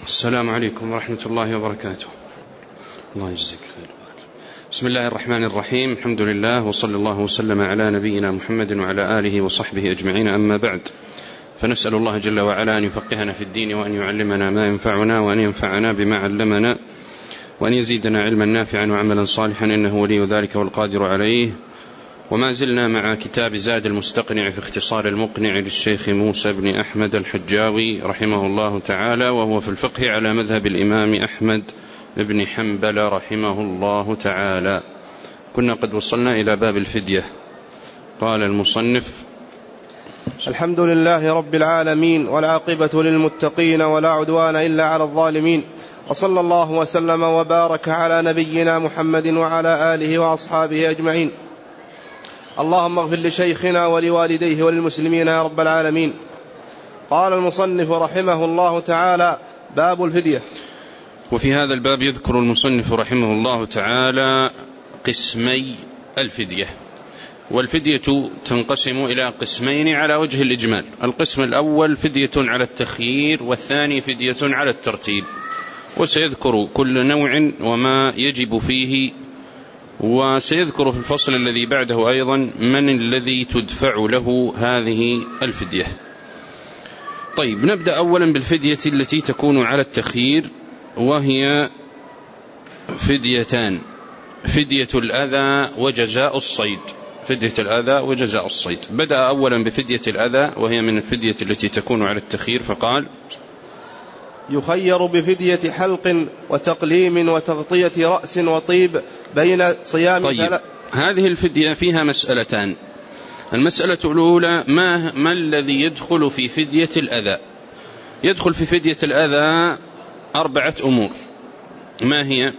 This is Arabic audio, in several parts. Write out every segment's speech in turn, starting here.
السلام عليكم ورحمة الله وبركاته. الله يجزيك خير. بسم الله الرحمن الرحيم. الحمد لله وصلى الله وسلم على نبينا محمد وعلى آله وصحبه أجمعين، أما بعد، فنسأل الله جل وعلا أن يفقهنا في الدين وأن يعلمنا ما ينفعنا وأن ينفعنا بما علمنا وأن يزيدنا علما نافعا وعملا صالحا، إنه ولي ذلك والقادر عليه. وما زلنا مع كتاب زاد المستقنع في اختصار المقنع للشيخ موسى بن أحمد الحجاوي رحمه الله تعالى، وهو في الفقه على مذهب الإمام أحمد بن حنبل رحمه الله تعالى. كنا قد وصلنا إلى باب الفدية. قال المصنف: الحمد لله رب العالمين، والعاقبة للمتقين، ولا عدوان إلا على الظالمين، وصلى الله وسلم وبارك على نبينا محمد وعلى آله وأصحابه أجمعين. اللهم اغفر لشيخنا ولوالديه وللمسلمين يا رب العالمين. قال المصنف رحمه الله تعالى: باب الفدية. وفي هذا الباب يذكر المصنف رحمه الله تعالى قسمي الفدية. والفدية تنقسم إلى قسمين على وجه الإجمال: القسم الأول فدية على التخيير، والثاني فدية على الترتيب. وسيذكر كل نوع وما يجب فيه، وسيذكر في الفصل الذي بعده أيضا من الذي تدفع له هذه الفدية. طيب، نبدأ أولا بالفدية التي تكون على التخيير، وهي فديتان: فدية الأذى وجزاء الصيد. فدية الأذى وجزاء الصيد. بدأ أولا بفدية الأذى، وهي من الفدية التي تكون على التخيير، فقال: يخير بفدية حلق وتقليم وتغطية رأس وطيب بين صيام. طيب، هذه الفدية فيها مسألتان. المسألة الأولى: ما الذي يدخل في فدية الأذى؟ يدخل في فدية الأذى 4 أمور. ما هي؟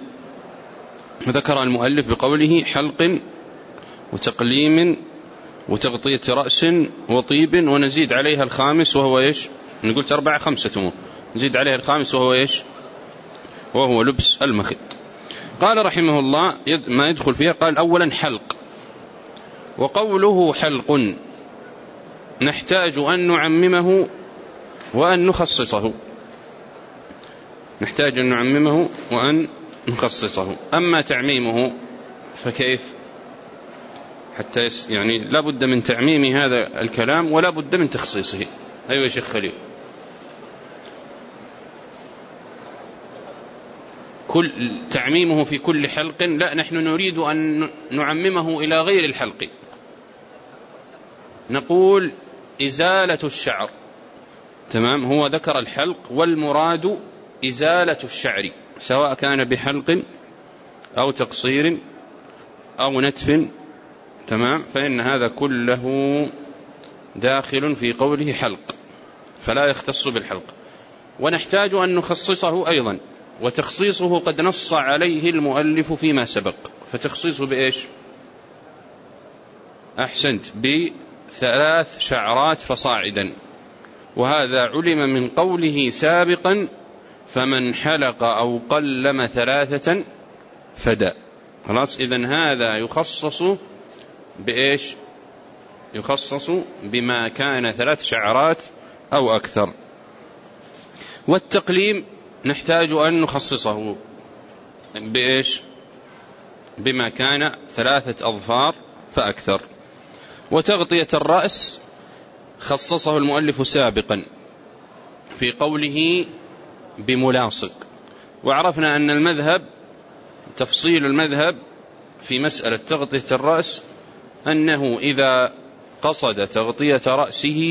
ذكر المؤلف بقوله: حلق وتقليم وتغطية رأس وطيب، ونزيد عليها الخامس وهو إيش؟ نقول 5 أمور، نزيد عليها الخامس وهو إيش؟ وهو لبس المخيط. قال رحمه الله: ما يدخل فيها. قال: أولا حلق. وقوله حلق نحتاج أن نعممه وأن نخصصه. نحتاج أن نعممه وأن نخصصه. أما تعميمه فكيف؟ حتى يعني لا بد من تعميم هذا الكلام ولا بد من تخصيصه. أيوة يا شيخ خليل. كل تعميمه في كل حلق؟ لا، نحن نريد أن نعممه إلى غير الحلق. نقول إزالة الشعر. تمام، هو ذكر الحلق، والمراد إزالة الشعر، سواء كان بحلق أو تقصير أو نتف. تمام، فإن هذا كله داخل في قوله حلق، فلا يختص بالحلق. ونحتاج أن نخصصه أيضا، وتخصيصه قد نص عليه المؤلف فيما سبق. فتخصيصه بإيش؟ أحسنت، ب3 شعرات فصاعدا. وهذا علم من قوله سابقا: فمن حلق أو قلم 3 فدى. خلاص، إذن هذا يخصص بإيش؟ يخصص بما كان 3 شعرات أو أكثر. والتقليم نحتاج أن نخصصه بإيش؟ بما كان 3 أظفار فأكثر. وتغطية الرأس خصصه المؤلف سابقا في قوله بملاصق. وعرفنا أن المذهب، تفصيل المذهب في مسألة تغطية الرأس، أنه إذا قصد تغطية رأسه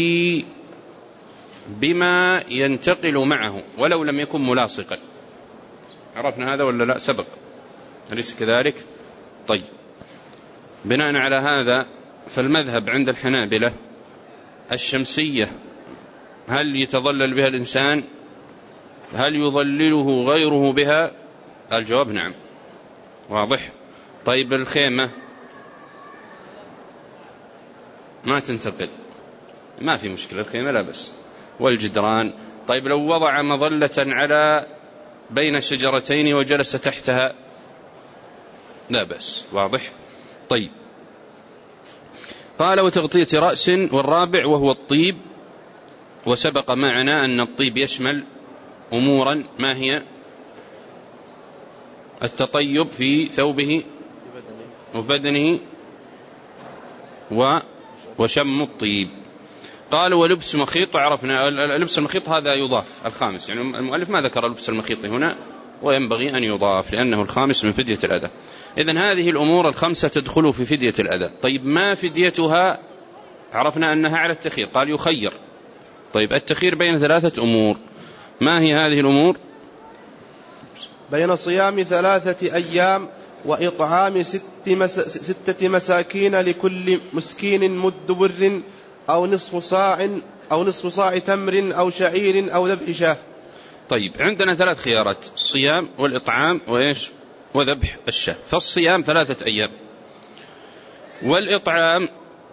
بما ينتقل معه ولو لم يكن ملاصقا. عرفنا هذا ولا لا؟ سبق، أليس كذلك؟ طيب، بناء على هذا فالمذهب عند الحنابلة الشمسية، هل يتظلل بها الإنسان؟ هل يظلله غيره بها؟ الجواب نعم. واضح؟ طيب، الخيمة ما تنتقل، ما في مشكلة، الخيمة لا بس. والجدران، طيب لو وضع مظلة على بين شجرتين وجلس تحتها لا بس. واضح؟ طيب، قال: وتغطية رأس. والرابع وهو الطيب. وسبق معنا أن الطيب يشمل أمورا، ما هي؟ التطيب في ثوبه وفي بدنه وشم الطيب. قال ولبس مخيط، وعرفنا لبس المخيط هذا يضاف الخامس، يعني المؤلف ما ذكر لبس المخيط هنا وينبغي أن يضاف لأنه الخامس من فدية الأذى. إذن هذه الأمور الخمسة تدخل في فدية الأذى. طيب ما فديتها؟ عرفنا أنها على التخير، قال يخير. طيب التخير بين 3 أمور، ما هي هذه الأمور؟ بين صيام 3 أيام وإطعام 6 مساكين لكل مسكين مد بر أو نصف صاع تمر أو شعير أو ذبح شاه. طيب عندنا 3 خيارات: الصيام والإطعام وإيش؟ وذبح الشاه. فالصيام 3 أيام، والإطعام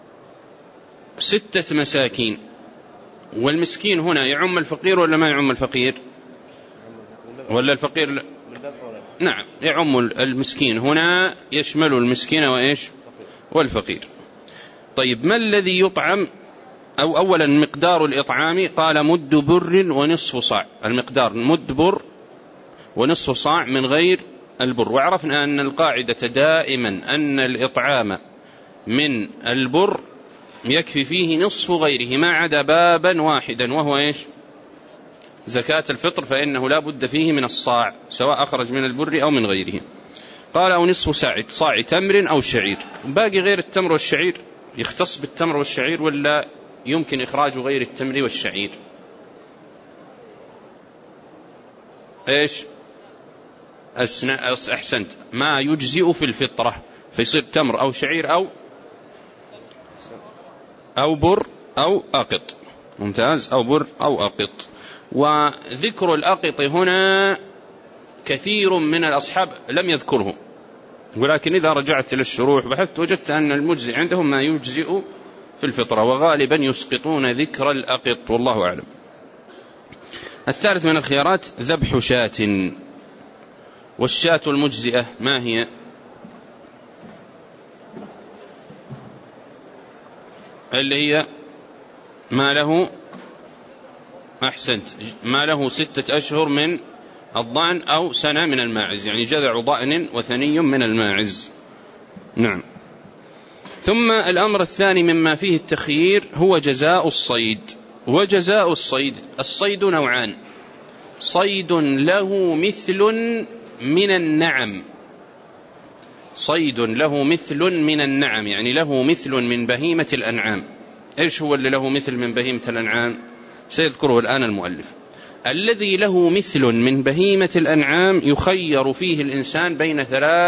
6 مساكين. والمسكين هنا يعم الفقير ولا ما يعم الفقير؟ ولا الفقير لا؟ نعم يعم المسكين هنا، يشمل المسكين وإيش؟ والفقير. طيب ما الذي يطعم؟ أو أولا مقدار الإطعام، قال مد بر ونصف صاع. المقدار مد بر ونصف صاع من غير البر. وعرفنا أن القاعدة دائما أن الإطعام من البر يكفي فيه نصف غيره ما عدا بابا واحدا، وهو إيش؟ زكاة الفطر، فإنه لا بد فيه من الصاع سواء أخرج من البر أو من غيره. قال أو نصف صاع تمر أو شعير. باقي غير التمر والشعير يختص بالتمر والشعير ولا يمكن إخراج غير التمر والشعير؟ إيش؟ أحسنت، ما يجزئ في الفطرة، فيصير تمر أو شعير أو بر أو أقط. ممتاز، أو بر أو أقط. وذكر الأقط هنا كثير من الأصحاب لم يذكره، ولكن إذا رجعت إلى الشروح بحثت وجدت أن المجزئ عندهم ما يجزئ في الفطرة، وغالبا يسقطون ذكر الأقط والله أعلم. الثالث من الخيارات ذبح شاة. والشاة المجزئة ما هي؟ اللي هي ما له، أحسنت، ما له 6 أشهر من الضأن أو سنة من الماعز، يعني جذع ضأن وثني من الماعز. نعم. ثم الأمر الثاني مما فيه التخيير هو جزاء الصيد. وجزاء الصيد نوعان: صيد له مثل من النعم، صيد له مثل من النعم يعني له مثل من بهيمة الأنعام. إيش هو اللي له مثل من بهيمة الأنعام؟ سيذكره الآن المؤلف. الذي له مثل من بهيمة الأنعام يخير فيه الإنسان بين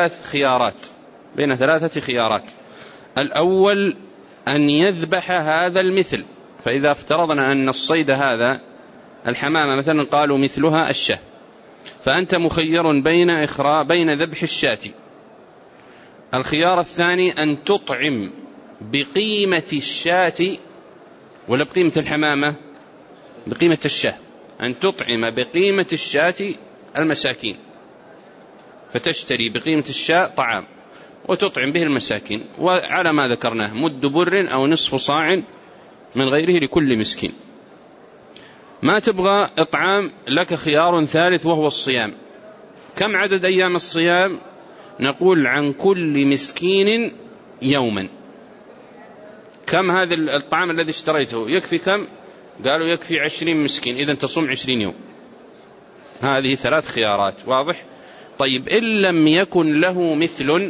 3 خيارات. الأول أن يذبح هذا المثل، فإذا افترضنا أن الصيد هذا الحمامة مثلا قالوا مثلها الشاه، فأنت مخير بين ذبح الشاة. الخيار الثاني أن تطعم بقيمة الشاة، ولا بقيمة الحمامة؟ بقيمة الشاة. أن تطعم بقيمة الشاة المساكين، فتشتري بقيمة الشاة طعام وتطعم به المساكين، وعلى ما ذكرناه مد بر أو نصف صاع من غيره لكل مسكين. ما تبغى إطعام، لك خيار ثالث وهو الصيام. كم عدد أيام الصيام؟ نقول عن كل مسكين يوما. كم هذا الطعام الذي اشتريته يكفي كم؟ قالوا يكفي 20 مسكين، إذن تصوم 20 يوم. هذه 3 خيارات، واضح؟ طيب إن لم يكن له مثل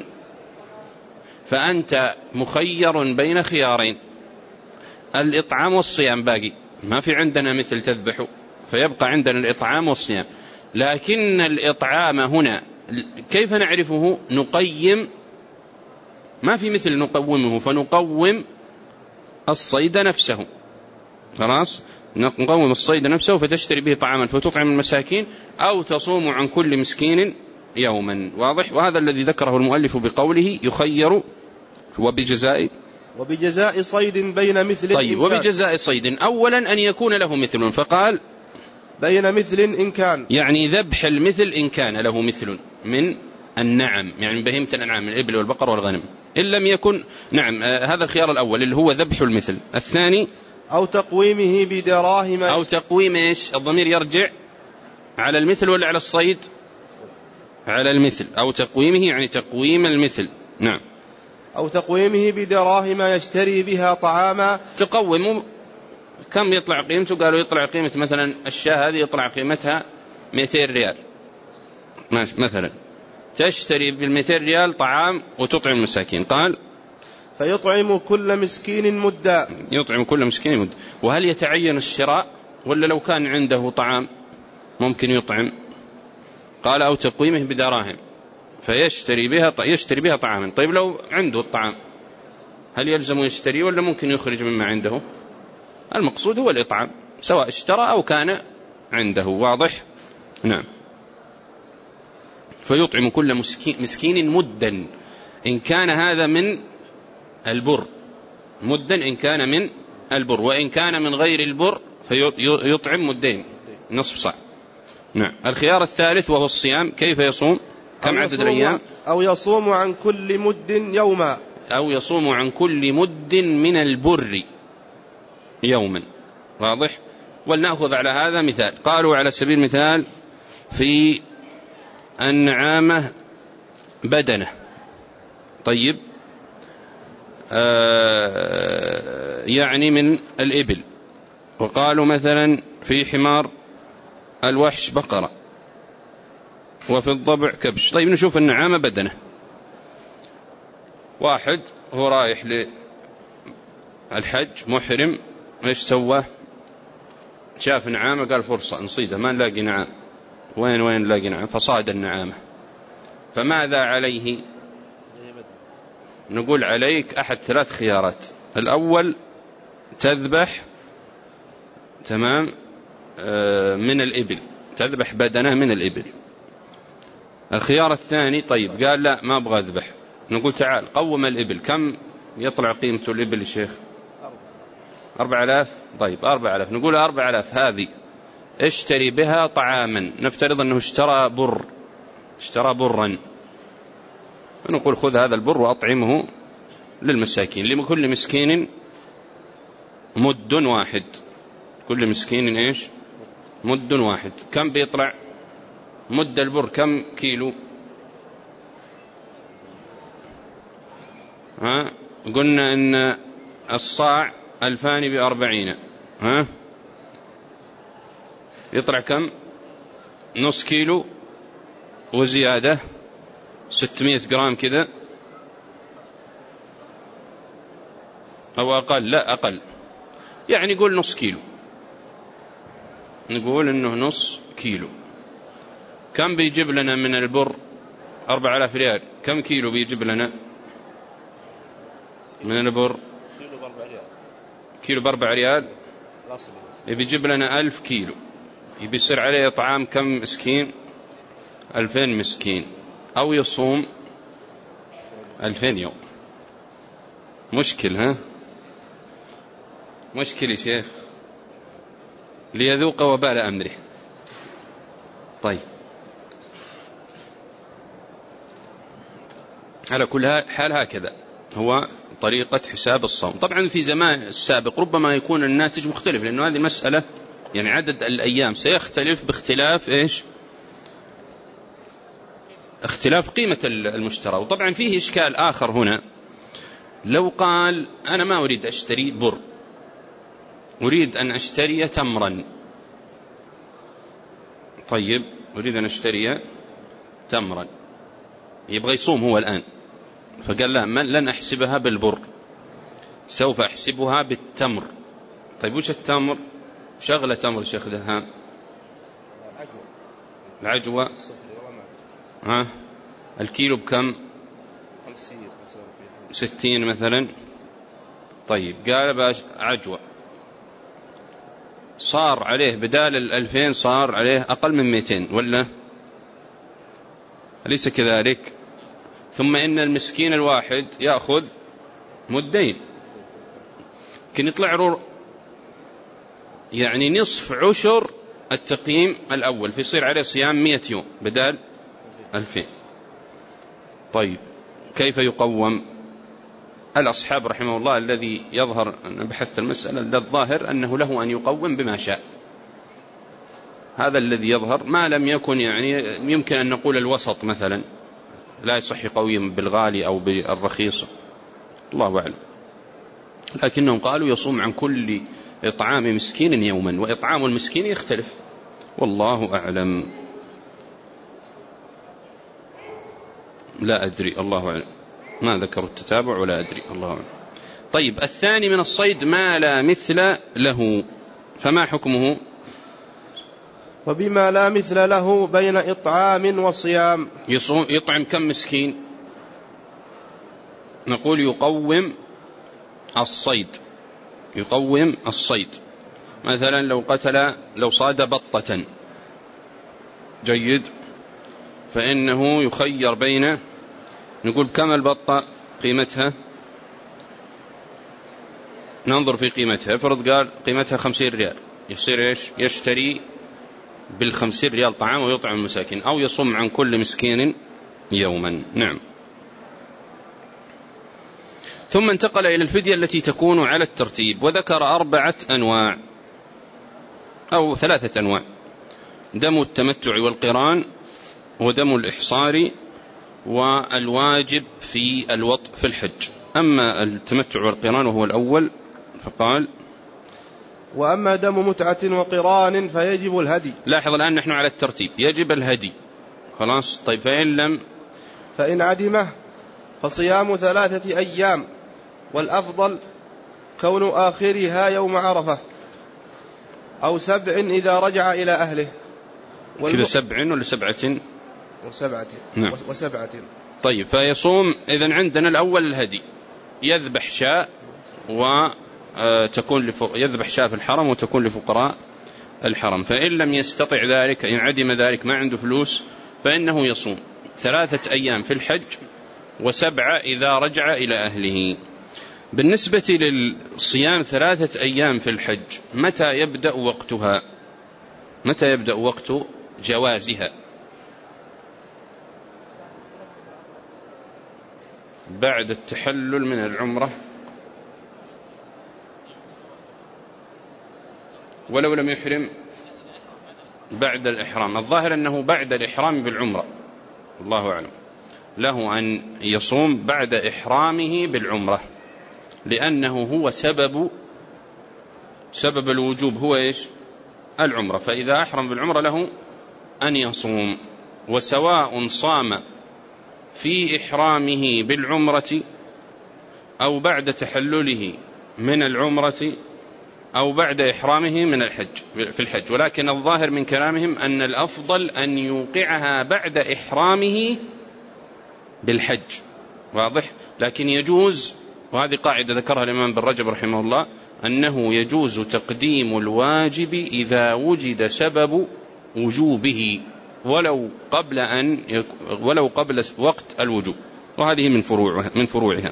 فأنت مخير بين خيارين: الإطعام والصيام. باقي ما في عندنا مثل تذبحه، فيبقى عندنا الإطعام والصيام. لكن الإطعام هنا كيف نعرفه؟ نقيم، ما في مثل نقومه، فنقوم الصيد نفسه. خلاص، نقوم الصيد نفسه فتشتري به طعاما فتطعم المساكين، أو تصوم عن كل مسكين يوما. واضح؟ وهذا الذي ذكره المؤلف بقوله يخير وبجزاء صيد بين مثل. طيب، وبجزاء صيد أولا أن يكون له مثل، فقال بين مثل إن كان، يعني ذبح المثل إن كان له مثل من النعم، يعني بهيمة الأنعام من الإبل والبقر والغنم. إن لم يكن، نعم، هذا الخيار الأول اللي هو ذبح المثل. الثاني أو تقويمه بدراهم. أو تقويم إيش؟ الضمير يرجع على المثل ولا على الصيد؟ على المثل، أو تقويمه يعني تقويم المثل. نعم. أو تقويمه بدراهم يشتري بها طعاما. تقوم كم يطلع قيمته؟ قالوا يطلع قيمة مثلا الشاة هذه يطلع قيمتها 200 ريال مثلا، تشتري بال200 ريال طعام وتطعم المساكين. قال فيطعم كل مسكين مدا. يطعم كل مسكين مدا. وهل يتعين الشراء ولا لو كان عنده طعام ممكن يطعم؟ قال أو تقويمه بدراهم فيشتري بها طعاما. طيب لو عنده الطعام هل يلزم يشتري ولا ممكن يخرج مما عنده؟ المقصود هو الإطعام سواء اشترى أو كان عنده. واضح؟ نعم. فيطعم كل مسكين مدا إن كان هذا من البر، مدا إن كان من البر، وإن كان من غير البر فيطعم مدين نصف صاع. نعم. الخيار الثالث وهو الصيام. كيف يصوم؟ كم عدد الأيام؟ أو يصوم عن كل مد يوما. أو يصوم عن كل مد من البر يوما. واضح؟ ولنأخذ على هذا مثال. قالوا على سبيل المثال في النعامة بدنة. طيب يعني من الإبل. وقالوا مثلا في حمار الوحش بقرة، وفي الضبع كبش. طيب نشوف النعامة بدنة. واحد هو رايح للحج محرم، ايش سوى؟ شاف نعامة قال فرصة نصيدها ما نلاقي نعام، وين نلاقي نعام؟ فصاد النعامة. فماذا عليه؟ نقول عليك أحد 3 خيارات. الأول تذبح تمام من الإبل، تذبح بدنه من الإبل. الخيار الثاني طيب قال لا ما أبغى أذبح، نقول تعال قوم الإبل. كم يطلع قيمة الإبل يا شيخ؟ 4000. طيب 4000، نقول 4000 هذه اشتري بها طعاما. نفترض أنه اشترى برا، نقول خذ هذا البر وأطعمه للمساكين، لكل مسكين مد واحد. كل مسكين ايش؟ مد واحد. كم بيطلع مد البر؟ كم كيلو؟ قلنا ان الصاع 2040. يطلع كم؟ نص كيلو وزيادة 600 جرام كذا أو أقل. لا أقل، يعني قول نص كيلو. نقول إنه نص كيلو. كم بيجيب لنا من البر؟ 4000 ريال. كم كيلو بيجيب لنا من البر؟ كيلو ب4 ريال. بيجيب لنا 1000 كيلو. بيصير عليه طعام كم مسكين؟ 2000 مسكين. أو يصوم 2000 يوم. مشكل مشكل يا شيخ، ليذوق وبال أمره. طيب على كل حال هكذا هو طريقة حساب الصوم. طبعا في زمان السابق ربما يكون الناتج مختلف، لأنه هذه المسألة يعني عدد الأيام سيختلف باختلاف إيش؟ اختلاف قيمة المشترى. وطبعا فيه إشكال آخر هنا. لو قال أنا ما أريد أشتري بر، أريد أن أشتري تمرا. طيب أريد أن أشتري تمرا، يبغى يصوم هو الآن، فقال له لن أحسبها بالبر، سوف أحسبها بالتمر. طيب وش التمر؟ شغلة تمر شيخ دهام. العجوة. الكيلو بكم؟ 60 مثلا. طيب قال باش عجوة صار عليه بدال 2000 صار عليه أقل من 200 ولا أليس كذلك؟ ثم إن المسكين الواحد يأخذ مدين، كان يطلع له يعني نصف عشر التقييم الأول، فيصير عليه صيام 100 يوم بدال 2000. طيب كيف يقوم؟ الأصحاب رحمه الله الذي يظهر أن بحثت المسألة الظاهر أنه له أن يقوم بما شاء، هذا الذي يظهر، ما لم يكن يعني يمكن أن نقول الوسط مثلا، لا يصح قويا بالغالي أو بالرخيص، الله أعلم. لكنهم قالوا يصوم عن كل إطعام مسكين يوما، وإطعام المسكين يختلف، والله أعلم. لا أدري، الله أعلم، ما ذكروا التتابع ولا أدري، الله أعلم. طيب، الثاني من الصيد ما لا مثل له، فما حكمه؟ وبما لا مثل له بين إطعام وصيام. يطعم كم مسكين؟ نقول يقوم الصيد، يقوم الصيد. مثلا لو صاد بطة، جيد، فإنه يخير بين، نقول كم البطة قيمتها، ننظر في قيمتها، افرض قال قيمتها 50 ريال، يصير إيش؟ يشتري بال50 ريال طعام ويطعم المساكين، أو يصوم عن كل مسكين يوما. نعم. ثم انتقل إلى الفدية التي تكون على الترتيب، وذكر 4 أنواع أو 3 أنواع: دم التمتع والقران، ودم الإحصار، والواجب في الوطء في الحج. أما التمتع والقران وهو الأول فقال: وأما دم متعة وقران فيجب الهدي. لاحظ الآن نحن على الترتيب، يجب الهدي، خلاص. طيب، فإن عدمه فصيام 3 أيام، والأفضل كون آخرها يوم عرفة، أو 7 إذا رجع إلى أهله. كذا 7 ولا 7؟ نعم. و7. طيب، فيصوم. إذن عندنا الأول الهدي، يذبح شاء يذبح شاء في الحرم وتكون لفقراء الحرم. فإن لم يستطع ذلك، إن عدم ذلك، ما عنده فلوس، فإنه يصوم 3 أيام في الحج، و7 إذا رجع إلى أهله. بالنسبة للصيام 3 أيام في الحج، متى يبدأ وقتها؟ متى يبدأ وقت جوازها؟ بعد التحلل من العمرة، ولو لم يحرم بعد الإحرام. الظاهر أنه بعد الإحرام بالعمرة، الله أعلم، له أن يصوم بعد إحرامه بالعمرة، لأنه هو سبب الوجوب هو إيش؟ العمرة. فإذا أحرم بالعمرة له أن يصوم، وسواء صام في إحرامه بالعمرة أو بعد تحلله من العمرة أو بعد إحرامه من الحج في الحج. ولكن الظاهر من كلامهم أن الأفضل أن يوقعها بعد إحرامه بالحج، واضح. لكن يجوز، وهذه قاعدة ذكرها الإمام بن رجب رحمه الله، أنه يجوز تقديم الواجب إذا وجد سبب وجوبه، ولو قبل وقت الوجوب، وهذه من فروعها.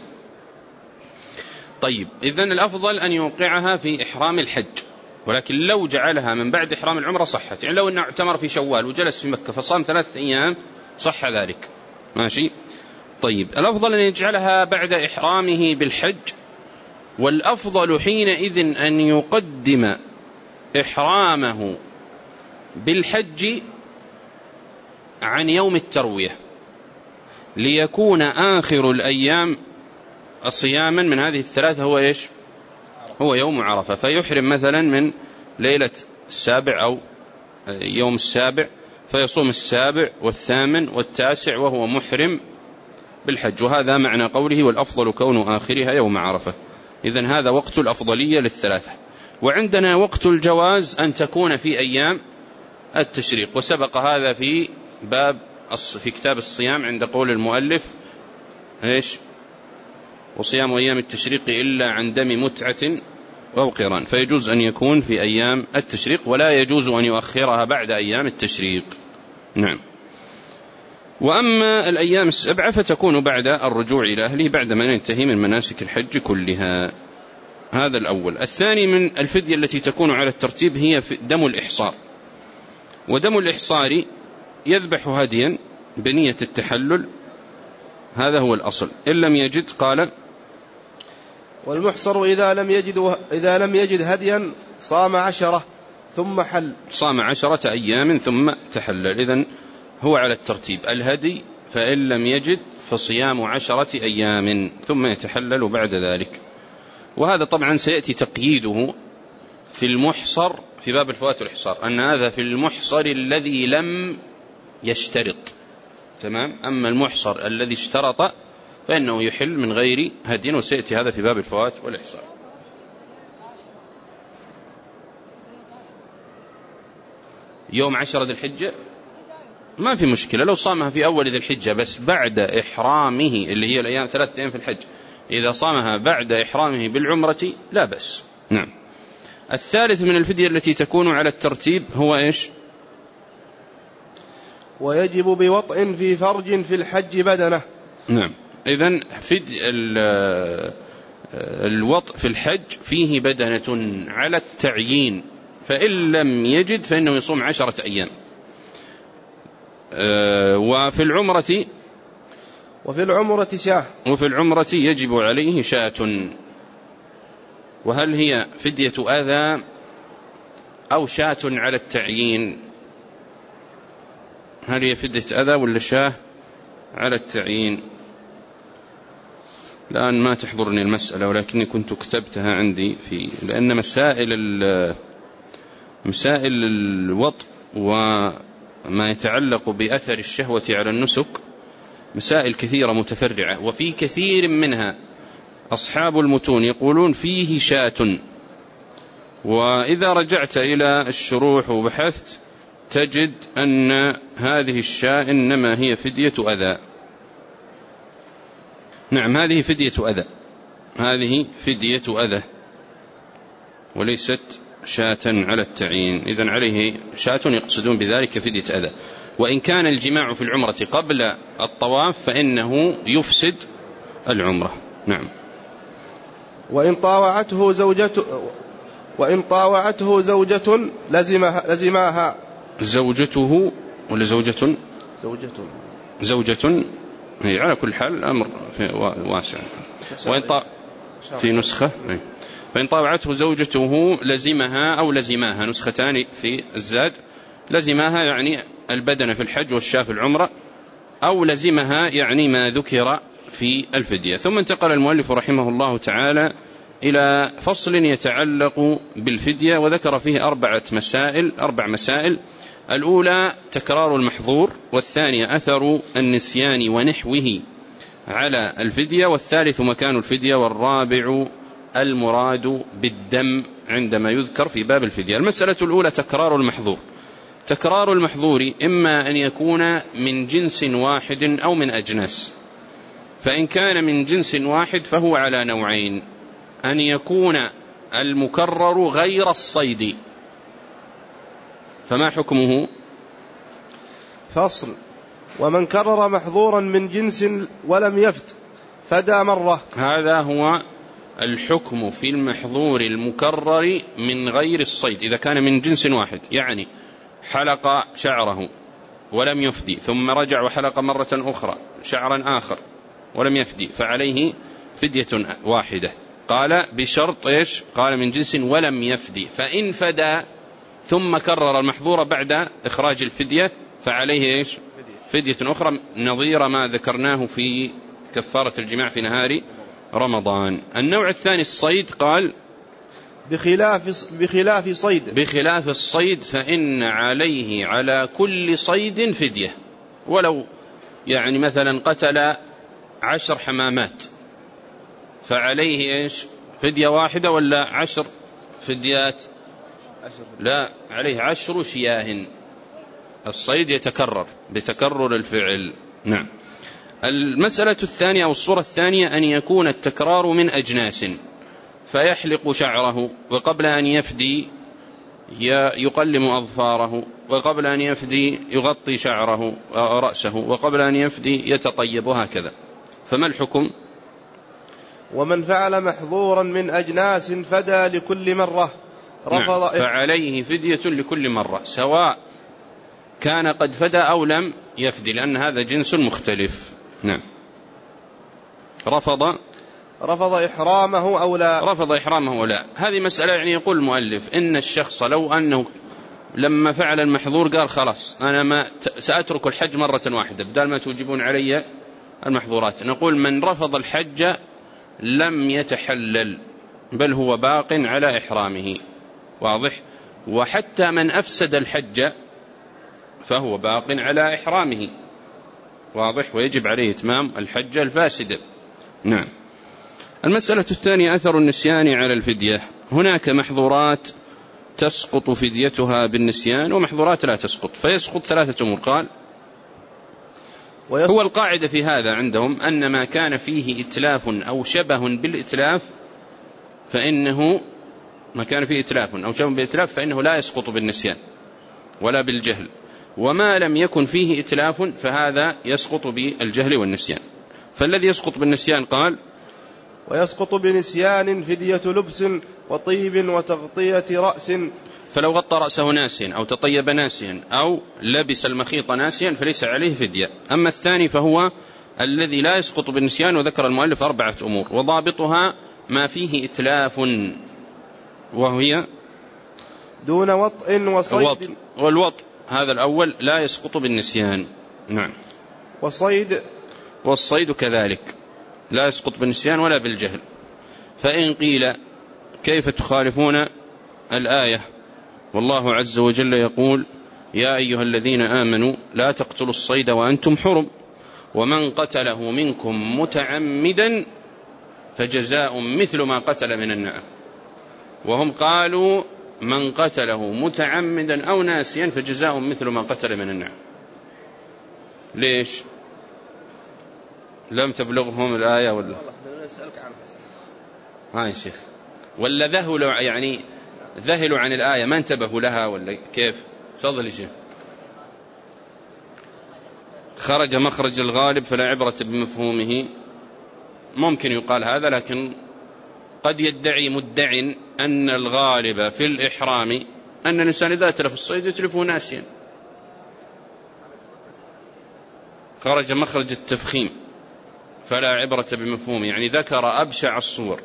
طيب، إذن الأفضل أن يوقعها في إحرام الحج، ولكن لو جعلها من بعد إحرام العمرة صحت. يعني لو أنه اعتمر في شوال وجلس في مكة فصام 3 أيام صح ذلك، ماشي. طيب، الأفضل أن يجعلها بعد إحرامه بالحج، والأفضل حينئذ أن يقدم إحرامه بالحج عن يوم التروية، ليكون آخر الأيام صياما من هذه ال3 هو إيش؟ هو يوم عرفة. فيحرم مثلا من ليلة 7 أو يوم 7، فيصوم 7 و8 و9 وهو محرم بالحج. وهذا معنى قوله: والأفضل كون آخرها يوم عرفة. إذن هذا وقت الأفضلية لل3. وعندنا وقت الجواز أن تكون في أيام التشريق، وسبق هذا في كتاب الصيام عند قول المؤلف إيش؟ وصيام أيام التشريق إلا عن دم متعة أو قران. فيجوز أن يكون في أيام التشريق، ولا يجوز أن يؤخرها بعد أيام التشريق. نعم. وأما الأيام 7 فتكون بعد الرجوع إلى أهله بعدما ينتهي من مناسك الحج كلها. هذا الأول. الثاني من الفدية التي تكون على الترتيب هي دم الإحصار. ودم الإحصار يذبح هديا بنية التحلل، هذا هو الأصل. إن لم يجد، قال: والمحصر إذا لم يجد هديا صام 10، ثم حل. صام 10 أيام ثم تحلل. إذن هو على الترتيب: الهدي، فإن لم يجد فصيام 10 أيام ثم يتحلل بعد ذلك. وهذا طبعا سيأتي تقييده في المحصر في باب الفوات والإحصار، أن هذا في المحصر الذي لم يشترط. تمام. أما المحصر الذي اشترط فإنه يحل من غير هدي، وسيأتي هذا في باب الفوات والإحصار. يوم 10 ذي الحجة ما في مشكلة لو صامها في أول ذي الحجة، بس بعد إحرامه اللي هي الأيام 3 أيام في الحج، إذا صامها بعد إحرامه بالعمرة لا بأس. نعم. الثالث من الفدية التي تكون على الترتيب هو إيش؟ ويجب بوطء في فرج في الحج بدنه. نعم. إذن الوطء في الحج فيه بدنة على التعيين، فإن لم يجد فإنه يصوم 10 أيام. وفي العمرة يجب عليه شاة. وهل هي فدية أذى أو شاة على التعيين؟ هل هي فدية أذى ولا شاة على التعيين؟ الآن ما تحضرني المسألة، ولكني كنت كتبتها عندي لأن مسائل الوطء وما يتعلق بأثر الشهوة على النسك مسائل كثيرة متفرعة، وفي كثير منها أصحاب المتون يقولون فيه شاة، وإذا رجعت إلى الشروح وبحثت تجد أن هذه الشاة إنما هي فدية أذى. نعم، هذه فدية أذى وليست شاة على التعيين. إذن عليه شاة يقصدون بذلك فدية أذى. وإن كان الجماع في العمرة قبل الطواف فإنه يفسد العمرة. نعم. وإن طاوعته زوجة لزمها. زوجته ولا زوجة؟ زوجة هي على كل حال الأمر واسع. في نسخة فإن طاوعته زوجته لزمها أو لزماها، نسختان في الزاد. لزمها يعني البدن في الحج والشاة في العمرة، أو لزمها يعني ما ذكر في الفدية. ثم انتقل المؤلف رحمه الله تعالى إلى فصل يتعلق بالفدية، وذكر فيه 4 مسائل. الأولى تكرار المحظور، والثانية أثر النسيان ونحوه على الفدية، والثالث مكان الفدية، والرابع المراد بالدم عندما يذكر في باب الفدية. المسألة الأولى تكرار المحظور. تكرار المحظور إما أن يكون من جنس واحد أو من أجناس. فإن كان من جنس واحد فهو على نوعين: أن يكون المكرر غير الصيد، فما حكمه؟ فصل: ومن كرر محظورا من جنس ولم يفد فدى مرة. هذا هو الحكم في المحظور المكرر من غير الصيد. إذا كان من جنس واحد، يعني حلق شعره ولم يفدي، ثم رجع وحلق مرة أخرى شعرا آخر ولم يفدي، فعليه فدية واحدة. قال بشرط إيش؟ قال من جنس ولم يفدي. فإن فدى ثم كرر المحظور بعد إخراج الفدية فعليه إيش؟ فدية أخرى، نظير ما ذكرناه في كفارة الجماع في نهار رمضان. النوع الثاني الصيد. قال بخلاف الصيد فإن عليه على كل صيد فدية، ولو يعني مثلا قتل 10 حمامات فعليه إيش؟ فدية واحدة ولا 10 فديات؟ لا، عليه 10 شياه. الصيد يتكرر بتكرر الفعل. نعم. المسألة الثانية أو الصورة الثانية أن يكون التكرار من أجناس، فيحلق شعره، وقبل أن يفدي يقلم أظفاره، وقبل أن يفدي يغطي شعره رأسه، وقبل أن يفدي يتطيب، وهكذا. فما الحكم؟ ومن فعل محظورا من أجناس فدى لكل مرة رفض. فعليه فدية لكل مرة، سواء كان قد فدى أو لم يفدي، لأن هذا جنس مختلف. نعم. رفض إحرامه أو لا. هذه مسألة، يعني يقول المؤلف إن الشخص لو أنه لما فعل المحظور قال خلاص أنا ما سأترك الحج مرة واحدة بدل ما توجبون علي المحظورات، نقول من رفض الحج لم يتحلل بل هو باق على إحرامه. واضح؟ وحتى من أفسد الحج فهو باق على إحرامه. واضح؟ ويجب عليه إتمام الحج الفاسد. نعم. المسألة الثانية أثر النسيان على الفدية. هناك محظورات تسقط فديتها بالنسيان ومحظورات لا تسقط، فيسقط ثلاثة أمور. قال هو القاعدة في هذا عندهم أن ما كان فيه إتلاف أو شبه بالإتلاف فإنه ما كان فيه إتلاف أو شبه بالإتلاف فإنه لا يسقط بالنسيان ولا بالجهل، وما لم يكن فيه إتلاف فهذا يسقط بالجهل والنسيان. فالذي يسقط بالنسيان قال ويسقط بنسيان فدية لبس وطيب وتغطية رأس، فلو غطى رأسه ناسيا أو تطيب ناسيا أو لبس المخيط ناسيا فليس عليه فدية. أما الثاني فهو الذي لا يسقط بالنسيان، وذكر المؤلف 4 أمور وضابطها ما فيه إتلاف، وهي دون وطء وصيد. والوطء هذا الأول لا يسقط بالنسيان. نعم. والصيد كذلك لا يسقط بالنسيان ولا بالجهل. فإن قيل كيف تخالفون الآية والله عز وجل يقول يا أيها الذين آمنوا لا تقتلوا الصيد وأنتم حرم ومن قتله منكم متعمدا فجزاء مثل ما قتل من النعم، وهم قالوا من قتله متعمدا أو ناسيا فجزاء مثل ما قتل من النعم. ليش لم تبلغهم الآية ولا يا شيخ ولا ذهلوا عن الآية ما انتبهوا لها ولا كيف؟ تفضل يا شيخ. خرج مخرج الغالب فلا عبرة بمفهومه. ممكن يقال هذا، لكن قد يدعي مدع أن الغالب في الإحرام أن الإنسان إذا أتلف الصيد يتلفه ناسيا. خرج مخرج التفخيم فلا عبرة بمفهومه، يعني ذكر أبشع الصور.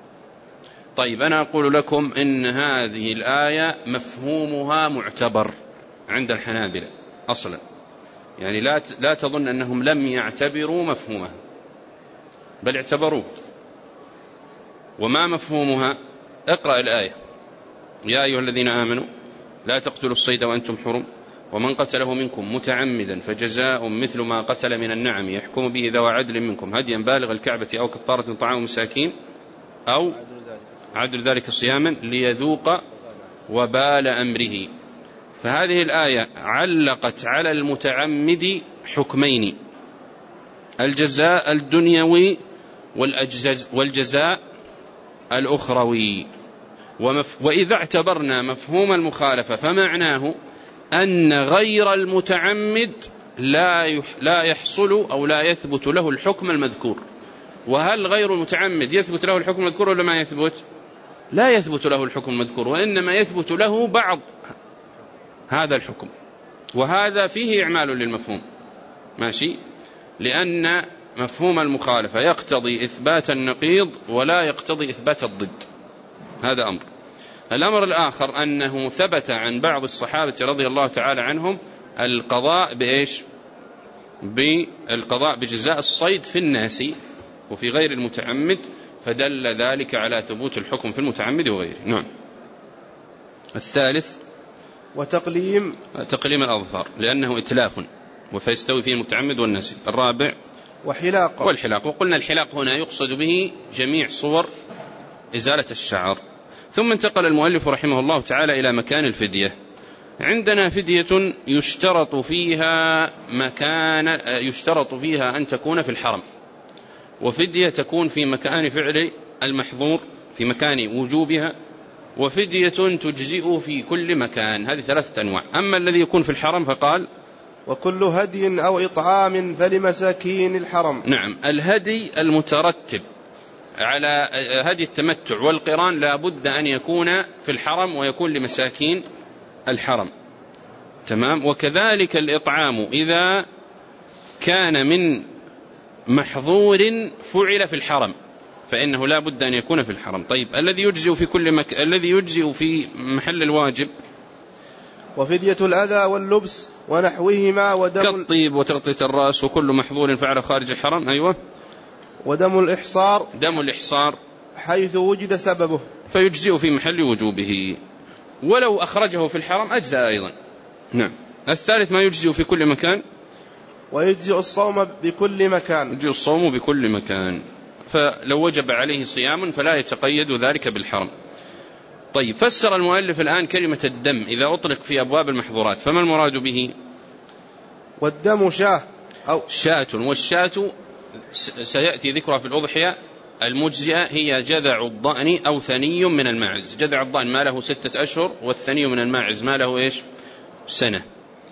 طيب أنا أقول لكم إن هذه الآية مفهومها معتبر عند الحنابلة أصلا، يعني لا تظن أنهم لم يعتبروا مفهومها بل اعتبروه. وما مفهومها؟ اقرأ الآية يا أيها الذين آمنوا لا تقتلوا الصيد وأنتم حرم ومن قتله منكم متعمدا فجزاء مثل ما قتل من النعم يحكم به ذوى عدل منكم هديا بالغ الكعبة أو كفارة طعام مساكين أو عدل ذلك صياما ليذوق وبال أمره. فهذه الآية علقت على المتعمد حكمين: الجزاء الدنيوي والجزاء الأخروي. وإذا اعتبرنا مفهوم المخالفة فمعناه أن غير المتعمد لا يحصل أو لا يثبت له الحكم المذكور. وهل غير المتعمد يثبت له الحكم المذكور ولا ما يثبت؟ لا يثبت له الحكم المذكور، وإنما يثبت له بعض هذا الحكم، وهذا فيه إعمال للمفهوم. ماشي؟ لأن مفهوم المخالفة يقتضي إثبات النقيض ولا يقتضي إثبات الضد. هذا أمر. الأمر الآخر أنه ثبت عن بعض الصحابة رضي الله تعالى عنهم القضاء بإيش؟ بالقضاء بجزاء الصيد في الناس وفي غير المتعمد، فدل ذلك على ثبوت الحكم في المتعمد وغيره. نعم. الثالث وتقليم الأظفار لأنه إتلاف وفيستوي فيه المتعمد والناسي. الرابع والحلاق. وقلنا الحلاق هنا يقصد به جميع صور إزالة الشعر. ثم انتقل المؤلف رحمه الله تعالى إلى مكان الفدية. عندنا فدية يشترط فيها أن تكون في الحرم، وفدية تكون في مكان فعل المحظور في مكان وجوبها، وفدية تجزئ في كل مكان. هذه 3 أنواع. أما الذي يكون في الحرم فقال وكل هدي أو إطعام فلمساكين الحرم. نعم. الهدي المترتب على هدي التمتع والقران لا بد أن يكون في الحرم ويكون لمساكين الحرم. تمام. وكذلك الإطعام إذا كان من محظور فعل في الحرم فإنه لا بد أن يكون في الحرم. طيب الذي يجزئ في كل الذي يجزئ في محل الواجب وفدية الأذى واللبس ونحوهما، كالطيب وتغطية الرأس وكل محظور فعل خارج الحرم. أيوة. ودم الإحصار، دم الإحصار حيث وجد سببه، فيجزئ في محل وجوبه، ولو أخرجه في الحرم أجزاء أيضا. نعم. الثالث ما يجزئ في كل مكان، ويجزئ الصوم بكل مكان، يجزئ الصوم بكل مكان، فلو وجب عليه صيام فلا يتقيد ذلك بالحرم. طيب، فسر المؤلف الآن كلمة الدم إذا أطلق في أبواب المحظورات، فما المراد به؟ والدم شاة أو شاة، والشاة سيأتي ذكرها في الأضحية المجزئة هي جذع الضأن أو ثني من الماعز. جذع الضأن ما له 6 أشهر، والثني من الماعز ما له إيش؟ سنة.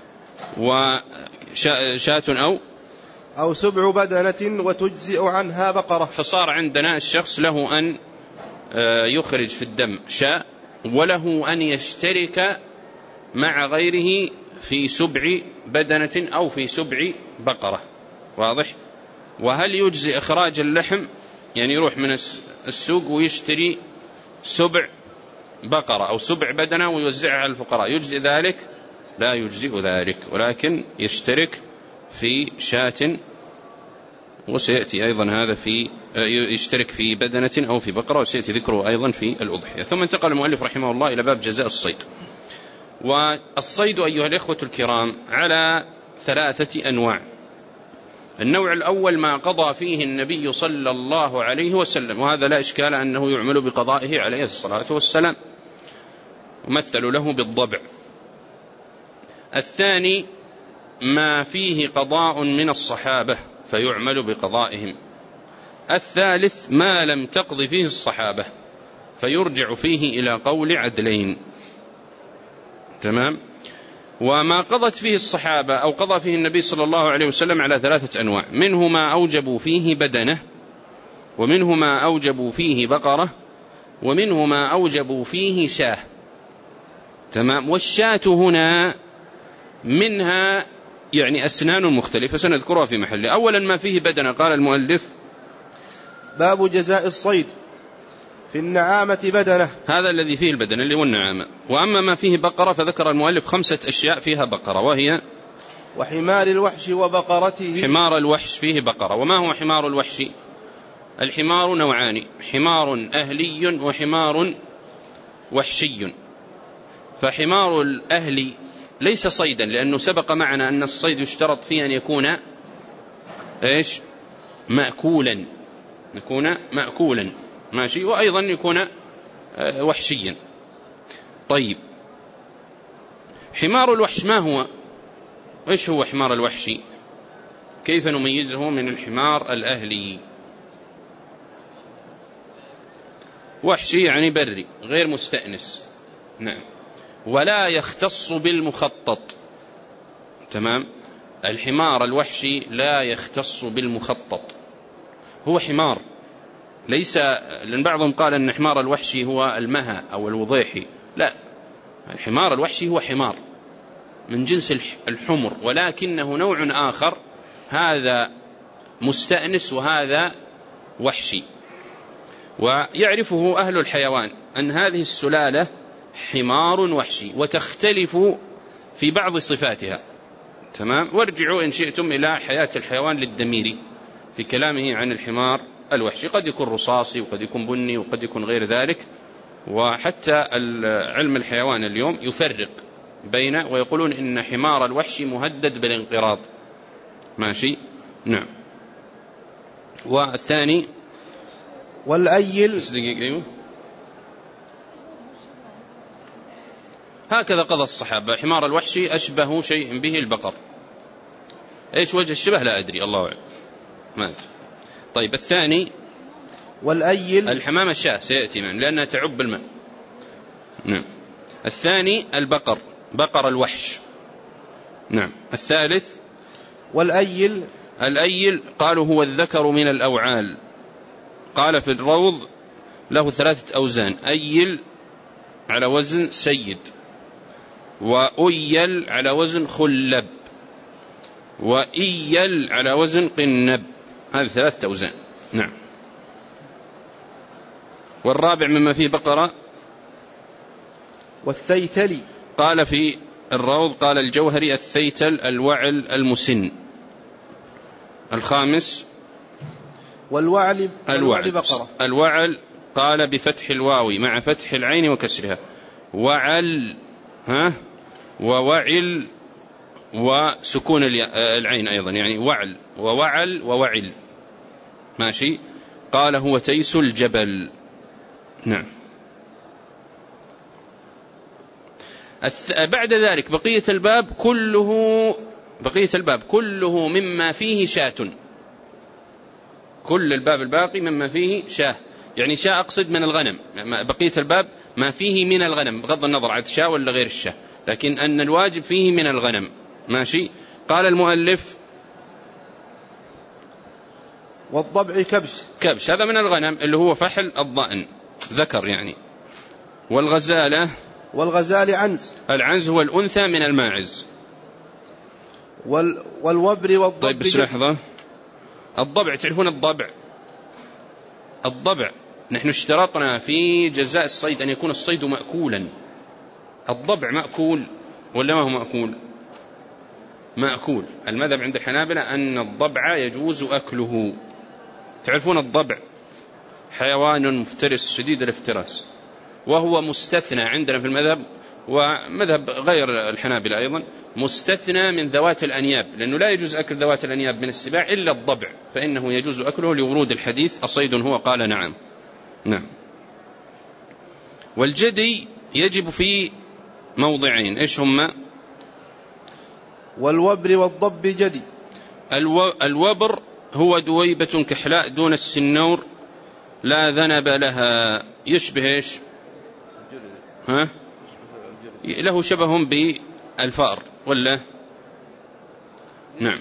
وشاة أو 7 بدنة وتجزئ عنها بقرة. فصار عندنا الشخص له أن يخرج في الدم شاء، وله أن يشترك مع غيره في 7 بدنة أو في 7 بقرة. واضح؟ وهل يجزي إخراج اللحم، يعني يروح من السوق ويشتري 7 بقرة أو 7 بدنة ويوزعها على الفقراء، يجزي ذلك؟ لا يجزئ ذلك، ولكن يشترك في شاة، وسيأتي أيضا هذا في يشترك في بدنة أو في بقرة، وسيأتي ذكره أيضا في الأضحية. ثم انتقل المؤلف رحمه الله إلى باب جزاء الصيد. والصيد أيها الإخوة الكرام على 3 أنواع. النوع الأول ما قضى فيه النبي صلى الله عليه وسلم، وهذا لا إشكال أنه يعمل بقضائه عليه الصلاة والسلام، ومثلوا له بالضبع. الثاني ما فيه قضاء من الصحابة فيعمل بقضائهم. الثالث ما لم تقض فيه الصحابة فيرجع فيه إلى قول عدلين. تمام. وما قضت فيه الصحابة أو قضى فيه النبي صلى الله عليه وسلم على 3 أنواع، منه ما أوجبوا فيه بدنة، ومنه ما أوجبوا فيه بقرة، ومنه ما أوجبوا فيه شاه. تمام. والشاة هنا منها يعني أسنان مختلفة سنذكرها في محل. أولا ما فيه بدنة، قال المؤلف باب جزاء الصيد. في النعامة بدنة، هذا الذي فيه البدنة اللي هو النعامة. وأما ما فيه بقرة فذكر المؤلف 5 أشياء فيها بقرة، وهي وحمار الوحش وبقرته. حمار الوحش فيه بقرة. وما هو حمار الوحش؟ الحمار نوعان، حمار أهلي وحمار وحشي. فحمار الأهلي ليس صيدا، لأنه سبق معنا أن الصيد يشترط فيه أن يكون إيش؟ مأكولا، يكون مأكولا، ماشي، وأيضا يكون وحشيا. طيب، حمار الوحش ما هو؟ إيش هو حمار الوحش؟ كيف نميزه من الحمار الأهلي؟ وحشي يعني بري غير مستأنس. نعم. ولا يختص بالمخطط. تمام. الحمار الوحشي لا يختص بالمخطط، هو حمار، ليس، لأن بعضهم قال أن حمار الوحشي هو المها أو الوضيحي، لا، الحمار الوحشي هو حمار من جنس الحمر، ولكنه نوع آخر، هذا مستأنس وهذا وحشي. ويعرفه أهل الحيوان أن هذه السلالة حمار وحشي، وتختلف في بعض صفاتها. تمام. وارجعوا إن شئتم إلى حياة الحيوان للدميري في كلامه عن الحمار الوحشي، قد يكون رصاصي وقد يكون بني وقد يكون غير ذلك. وحتى علم الحيوان اليوم يفرق بين، ويقولون إن حمار الوحشي مهدد بالانقراض. ماشي. نعم. والثاني والأيل. أيوه. هكذا قضى الصحابة. حمار الوحشي أشبه شيء به البقر. إيش وجه الشبه لا أدري، الله أعلم، ما أدري. طيب، الثاني والأيل. الحمامة الشاة سيأتي من لأنها تعب الماء. نعم. الثاني البقر، بقر الوحش. نعم. الثالث والأيل. الأيل قالوا هو الذكر من الأوعال. قال في الروض له 3 أوزان، أيل على وزن سيد، وأيل على وزن خلب، وإيل على وزن قنب. هذه 3 أوزان. نعم. والرابع مما فيه بقرة والثيتلي. قال في الروض. قال الجوهري الثيتل الوعل المسن. الخامس والوعل بقرة. الوعل قال بفتح الواو مع فتح العين وكسرها، وعل ووعل وسكون العين أيضا، يعني وعل ووعل ووعل. ماشي. قال هو تيس الجبل. نعم. بعد ذلك بقية الباب كله مما فيه شاة. كل الباب الباقي مما فيه شاة، يعني شاة أقصد من الغنم. بقية الباب ما فيه من الغنم بغض النظر عن الشاة ولا غير الشاة، لكن أن الواجب فيه من الغنم. ماشي. قال المؤلف والضبع كبش، هذا من الغنم اللي هو فحل الضأن ذكر يعني. والغزال عنز. العنز هو الأنثى من الماعز. والوبر والضب. طيب بس لحظة. الضبع، تعرفون الضبع نحن اشترطنا في جزاء الصيد أن يكون الصيد مأكولا. الضبع مأكول ولا ما هو مأكول؟ مأكول. المذهب عند الحنابلة أن الضبع يجوز أكله. تعرفون الضبع حيوان مفترس شديد الافتراس، وهو مستثنى عندنا في المذهب ومذهب غير الحنابلة أيضا، مستثنى من ذوات الأنياب، لأنه لا يجوز أكل ذوات الأنياب من السباع إلا الضبع، فإنه يجوز أكله لورود الحديث أصيد هو؟ قال نعم. نعم. والجدي يجب في موضعين، إيش هما؟ والوبر والضب جدي. الوبر هو دويبة كحلاء دون السنور لا ذنب لها، يشبه إيش؟ له شبه بالفأر ولا؟ نعم.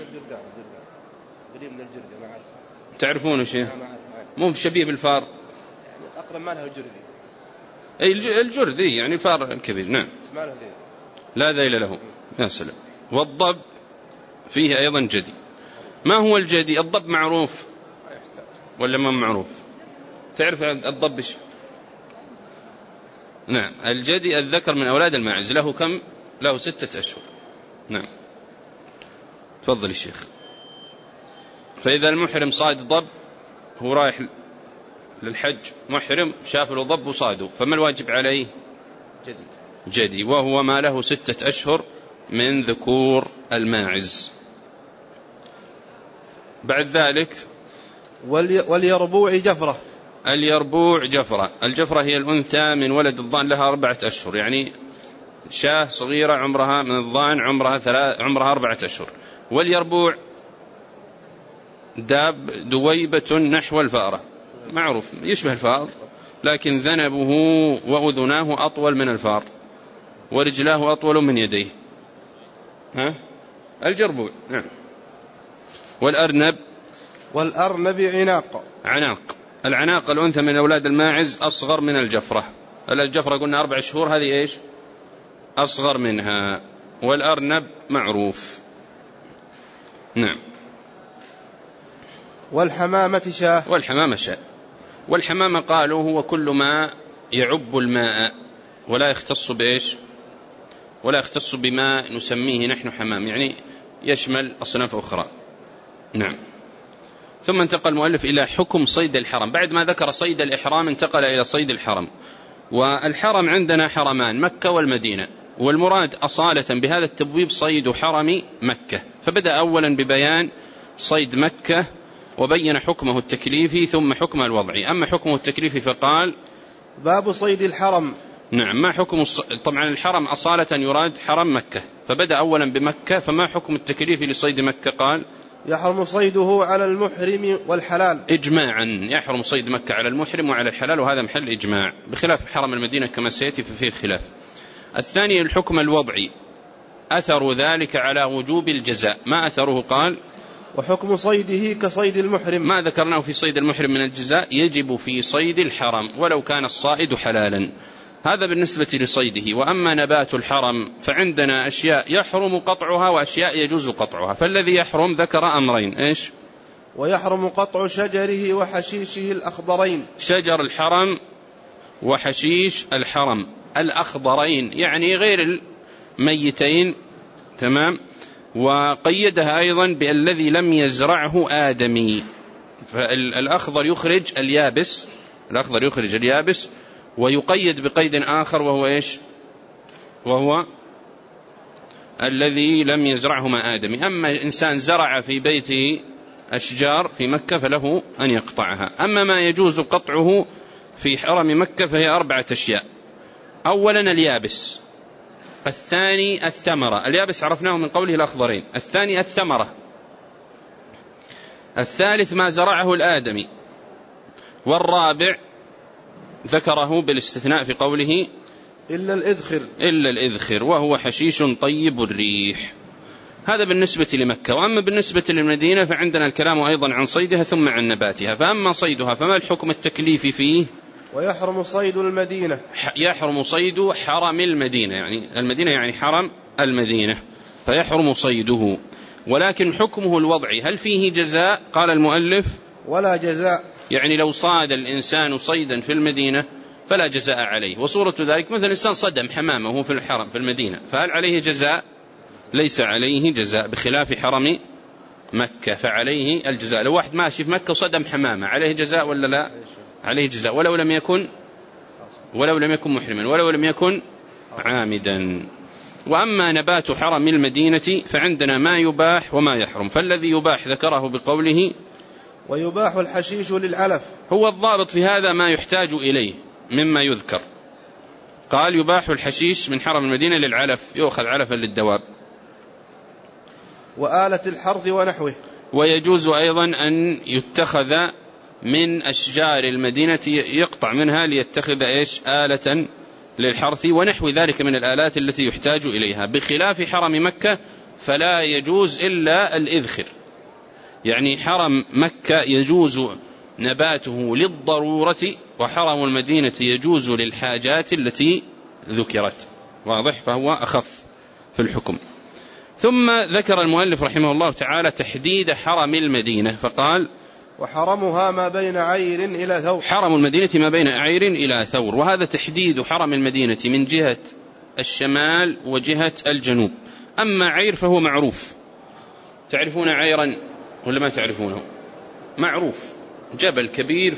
تعرفونه شيء؟ مو شبيه بالفار، أقرب ما له الجرذي. الجرذي يعني الفار الكبير. نعم. لا ذيل له. يا سلام. والضب فيه أيضا جدي. ما هو الجدي؟ الضب معروف ولا ما معروف؟ تعرف الضب؟ نعم. الجدي الذكر من أولاد الماعز، له كم؟ له 6 أشهر. نعم. تفضل الشيخ. فإذا المحرم صاد ضب، هو رايح للحج محرم، شاف له ضب وصاده، فما الواجب عليه؟ جدي، وهو ما له 6 أشهر من ذكور الماعز. بعد ذلك واليربوع جفرة. اليربوع جفرة. الجفرة هي الأنثى من ولد الضأن، لها 4 أشهر، يعني شاة صغيرة عمرها من الضأن عمرها 4 أشهر. واليربوع دويبة نحو الفأرة، معروف يشبه الفأر، لكن ذنبه وأذناه أطول من الفار ورجلاه أطول من يديه. الجربوع. نعم. والأرنب عناق. العناق الأنثى من أولاد الماعز، أصغر من الجفرة. الجفرة قلنا 4 شهور، هذه إيش؟ أصغر منها. والأرنب معروف. نعم. والحمامة شاة. والحمامة قالوا هو كل ما يعب الماء ولا يختص بإيش؟ ولا يختص بما نسميه نحن حمام، يعني يشمل أصناف أخرى. نعم. ثم انتقل المؤلف إلى حكم صيد الحرم. بعد ما ذكر صيد الإحرام انتقل إلى صيد الحرم. والحرم عندنا حرمان، مكة والمدينة، والمراد أصالة بهذا التبويب صيد حرم مكة، فبدأ أولا ببيان صيد مكة وبين حكمه التكليفي ثم حكمه الوضعي. أما حكمه التكليفي فقال باب صيد الحرم. نعم. ما حكم طبعا الحرم أصالة يراد حرم مكة، فبدأ أولا بمكة، فما حكم التكليفي لصيد مكة؟ قال يحرم صيده على المحرم والحلال إجماعا، يحرم صيد مكة على المحرم وعلى الحلال، وهذا محل إجماع، بخلاف حرم المدينة كما سيأتي ففيه خلاف. الثاني الحكم الوضعي، أثر ذلك على وجوب الجزاء. ما أثره؟ قال وحكم صيده كصيد المحرم. ما ذكرناه في صيد المحرم من الجزاء يجب في صيد الحرم ولو كان الصائد حلالا. هذا بالنسبة لصيده. وأما نبات الحرم فعندنا أشياء يحرم قطعها وأشياء يجوز قطعها. فالذي يحرم ذكر أمرين، إيش؟ ويحرم قطع شجره وحشيشه الأخضرين. شجر الحرم وحشيش الحرم الأخضرين، يعني ميتين. تمام. وقيدها أيضا بالذي لم يزرعه آدمي. فالأخضر يخرج اليابس، الأخضر يخرج اليابس، ويقيد بقيد آخر وهو إيش؟ وهو الذي لم يزرعهما آدمي. أما إنسان زرع في بيته أشجار في مكة فله أن يقطعها. أما ما يجوز قطعه في حرم مكة فهي 4 أشياء. أولا اليابس، الثاني الثمرة، اليابس عرفناه من قوله الأخضرين، الثاني الثمرة، الثالث ما زرعه الآدمي، والرابع ذكره بالاستثناء في قوله إلا الإذخر وهو حشيش طيب الريح. هذا بالنسبة لمكة. وأما بالنسبة للمدينة فعندنا الكلام أيضا عن صيدها ثم عن نباتها. فأما صيدها فما الحكم التكليفي فيه؟ ويحرم صيد المدينة، يحرم صيد حرم المدينة، يعني المدينة يعني حرم المدينة، فيحرم صيده. ولكن حكمه الوضعي، هل فيه جزاء؟ قال المؤلف ولا جزاء، يعني لو صاد الإنسان صيدا في المدينة فلا جزاء عليه. وصورة ذلك مثلا إنسان صدم حمامه في الحرم في المدينة، فهل عليه جزاء؟ ليس عليه جزاء، بخلاف حرم مكة فعليه الجزاء. لو واحد ماشي في مكة وصدم حمامه عليه جزاء ولا لا؟ عليه جزاء، ولو لم يكن محرما، ولو لم يكن عامدا. وأما نبات حرم المدينة فعندنا ما يباح وما يحرم. فالذي يباح ذكره بقوله ويباح الحشيش للعلف. هو الضابط في هذا ما يحتاج إليه مما يذكر. قال يباح الحشيش من حرم المدينة للعلف، يؤخذ علفا للدواب، وآلة الحرث ونحوه. ويجوز أيضا أن يتخذ من أشجار المدينة، يقطع منها ليتخذ إيش؟ آلة للحرث ونحو ذلك من الآلات التي يحتاج إليها. بخلاف حرم مكة فلا يجوز إلا الإذخر، يعني حرم مكة يجوز نباته للضرورة، وحرم المدينة يجوز للحاجات التي ذكرت. واضح؟ فهو أخف في الحكم. ثم ذكر المؤلف رحمه الله تعالى تحديد حرم المدينة فقال وحرمها ما بين عير إلى ثور. حرم المدينة ما بين عير إلى ثور، وهذا تحديد حرم المدينة من جهة الشمال وجهة الجنوب. أما عير فهو معروف، تعرفون عيرا ولا ما تعرفونه؟ معروف، جبل كبير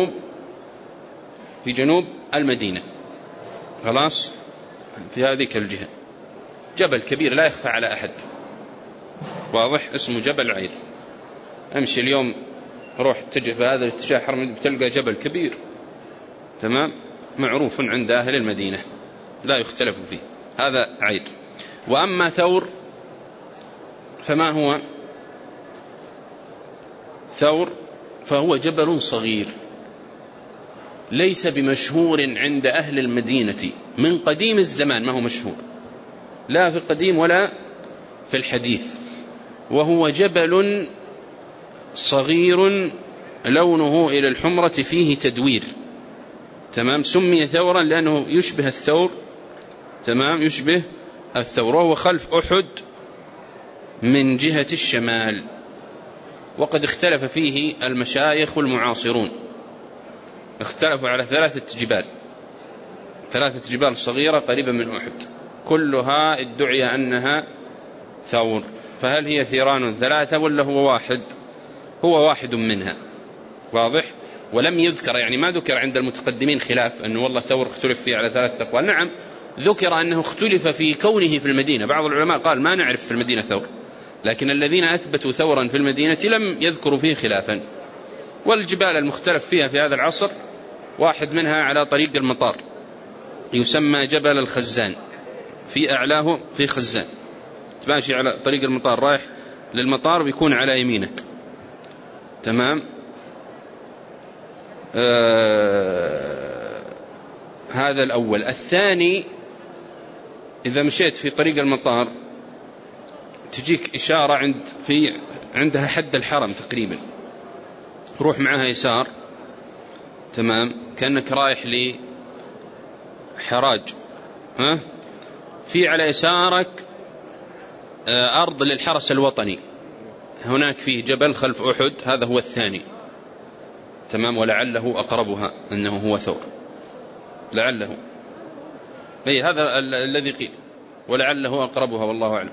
في جنوب المدينة، خلاص، في هذه الجهة جبل كبير لا يخفى على أحد، واضح، اسمه جبل عير. أمشي اليوم روح اتجه بهذا الاتجاه حرم بتلقى جبل كبير، تمام، معروف عند أهل المدينة لا يختلف فيه، هذا عير. وأما ثور فما هو؟ ثور فهو جبل صغير ليس بمشهور عند أهل المدينة من قديم الزمان، ما هو مشهور لا في القديم ولا في الحديث، وهو جبل صغير لونه إلى الحمرة فيه تدوير، تمام، سمي ثورا لأنه يشبه الثور، تمام، يشبه الثور، وهو خلف أحد من جهة الشمال. وقد اختلف فيه المشايخ والمعاصرون، اختلفوا على 3 جبال صغيرة قريبة من أحد، كلها ادعي أنها ثور. فهل هي ثيران 3 ولا هو واحد؟ هو واحد منها، واضح. ولم يذكر، يعني ما ذكر عند المتقدمين خلاف أنه والله ثور اختلف فيه على 3 أقوال. نعم ذكر أنه اختلف في كونه في المدينة، بعض العلماء قال ما نعرف في المدينة ثور، لكن الذين أثبتوا ثورا في المدينة لم يذكروا فيه خلافا. والجبال المختلف فيها في هذا العصر واحد منها على طريق المطار يسمى جبل الخزان، في أعلاه في خزان، تماشي على طريق المطار رايح للمطار ويكون على يمينك، تمام. هذا الأول. الثاني إذا مشيت في طريق المطار تجيك إشارة عندها حد الحرم تقريبا، روح معها يسار، تمام، كأنك رايح لحراج، في على يسارك أرض للحرس الوطني، هناك فيه جبل خلف أحد، هذا هو الثاني، تمام، ولعله أقربها أنه هو ثور، لعله، أي هذا الذي قيل، ولعله أقربها والله أعلم.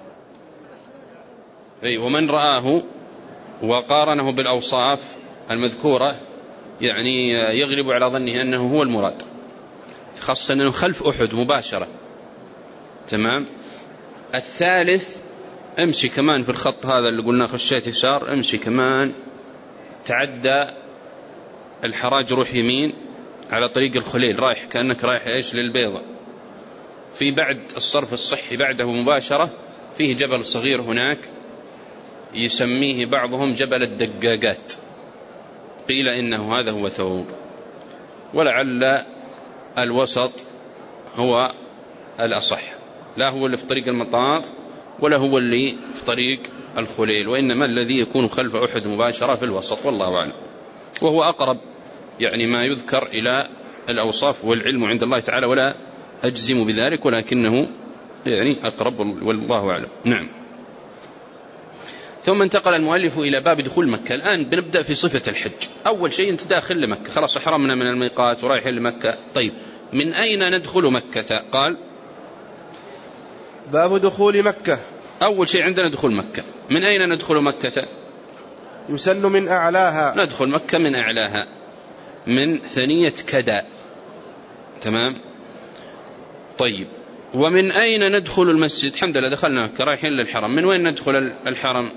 ومن رآه وقارنه بالأوصاف المذكورة يعني يغلب على ظنه أنه هو المراد، خاصة أنه خلف أحد مباشرة. تمام. الثالث امشي كمان في الخط هذا اللي قلنا خشيت يسار، امشي كمان تعدى الحراج روح يمين على طريق الخليل، رايح كأنك رايح إيش للبيضة. في بعد الصرف الصحي بعده مباشرة فيه جبل صغير هناك يسميه بعضهم جبل الدقاقات، قيل إنه هذا هو ثوب، ولعل الوسط هو الأصح، لا هو اللي في طريق المطار ولا هو اللي في طريق الخليل، وإنما الذي يكون خلف أحد مباشرة في الوسط، والله أعلم، وهو أقرب يعني ما يذكر إلى الأوصاف، والعلم عند الله تعالى ولا أجزم بذلك، ولكنه يعني أقرب والله أعلم. نعم. ثم انتقل المؤلف إلى باب دخول مكة. الآن بنبدأ في صفة الحج. أول شيء أنت داخل لمكة، خلاص حرمنا من الميقات ورايحين لمكة. طيب من أين ندخل مكة؟ قال باب دخول مكة. أول شيء عندنا دخول مكة. من أين ندخل مكة؟ يسن من أعلاها. ندخل مكة من أعلاها، من ثنية كدا. تمام. طيب ومن أين ندخل المسجد؟ الحمد لله دخلنا مكة، رايحين للحرم. من وين ندخل الحرم؟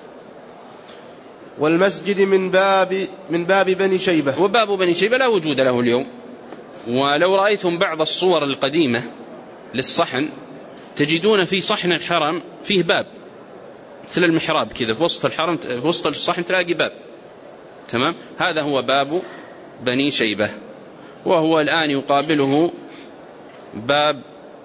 والمسجد من باب بني شيبة. وباب بني شيبة لا وجود له اليوم، ولو رأيتم بعض الصور القديمة للصحن تجدون في صحن الحرم فيه باب مثل المحراب كذا في وسط الحرم، في وسط الصحن تلاقي باب. تمام. هذا هو باب بني شيبة، وهو الآن يقابله باب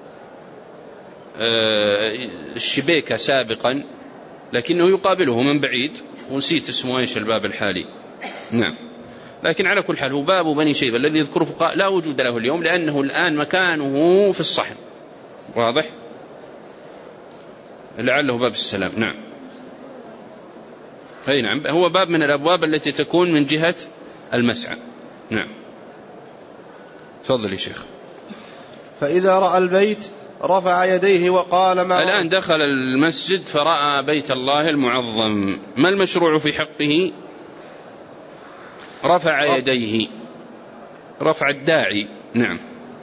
الشبيكة سابقا، لكنه يقابله من بعيد ونسيت اسمه ايش الباب الحالي. نعم. لكن على كل حال هو باب بني شيبة الذي يذكره فقهاء لا وجود له اليوم، لأنه الآن مكانه في الصحن. واضح؟ لعله باب السلام. نعم. أي نعم، هو باب من الأبواب التي تكون من جهة المسعى. نعم. تفضل يا شيخ. فإذا رأى البيت رفع يديه وقال ما الآن دخل المسجد فرأى بيت الله المعظم، ما المشروع في حقه؟ رفع يديه، رفع الداعي. نعم.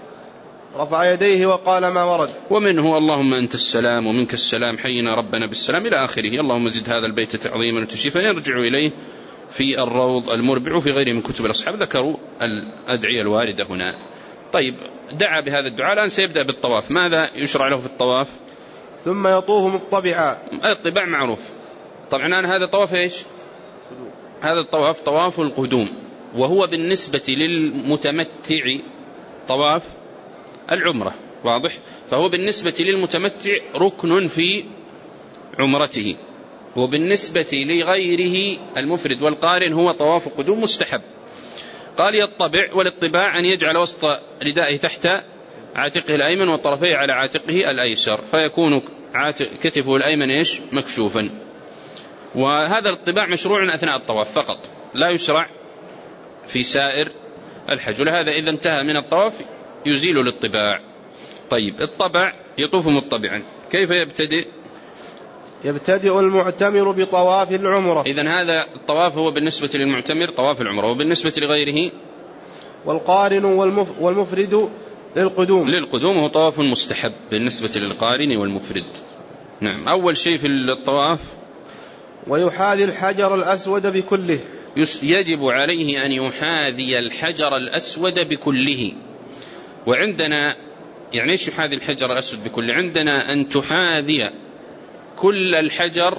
رفع يديه وقال ما ورد، ومنه اللهم أنت السلام ومنك السلام حينا ربنا بالسلام إلى آخره. اللهم زد هذا البيت تعظيما وتشريفا. يرجع إليه في الروض المربع وفي غيره من كتب الأصحاب ذكروا الأدعية الواردة هنا. طيب دعا بهذا الدعاء. الآن سيبدأ بالطواف. ماذا يشرع له في الطواف؟ ثم يطوف مطبعا. الطباع معروف طبعا. الآن هذا طواف إيش؟ هذا الطواف طواف القدوم، وهو بالنسبة للمتمتع طواف العمرة. واضح؟ فهو بالنسبة للمتمتع ركن في عمرته، وبالنسبة لغيره المفرد والقارن هو طواف قدوم مستحب. قال يطبع، والاطباع أن يجعل وسط ردائه تحت عاتقه الأيمن وطرفيه على عاتقه الأيسر، فيكون كتفه الأيمن إيش؟ مكشوفا. وهذا الاطباع مشروع أثناء الطواف فقط، لا يشرع في سائر الحج، ولهذا إذا انتهى من الطواف يزيل الاطباع. طيب الطبع يطوف مطبعا، كيف يبتدئ؟ يبتدئ المعتمر بطواف العمرة. إذن هذا الطواف هو بالنسبة للمعتمر طواف العمرة، وبالنسبة لغيره والقارن والمفرد للقدوم هو طواف مستحب بالنسبة للقارن والمفرد. نعم. أول شيء في الطواف ويحاذي الحجر الأسود بكله. يجب عليه أن يحاذي الحجر الأسود بكله. وعندنا يعني إيش يحاذي الحجر الأسود بكله؟ عندنا أن تحاذي كل الحجر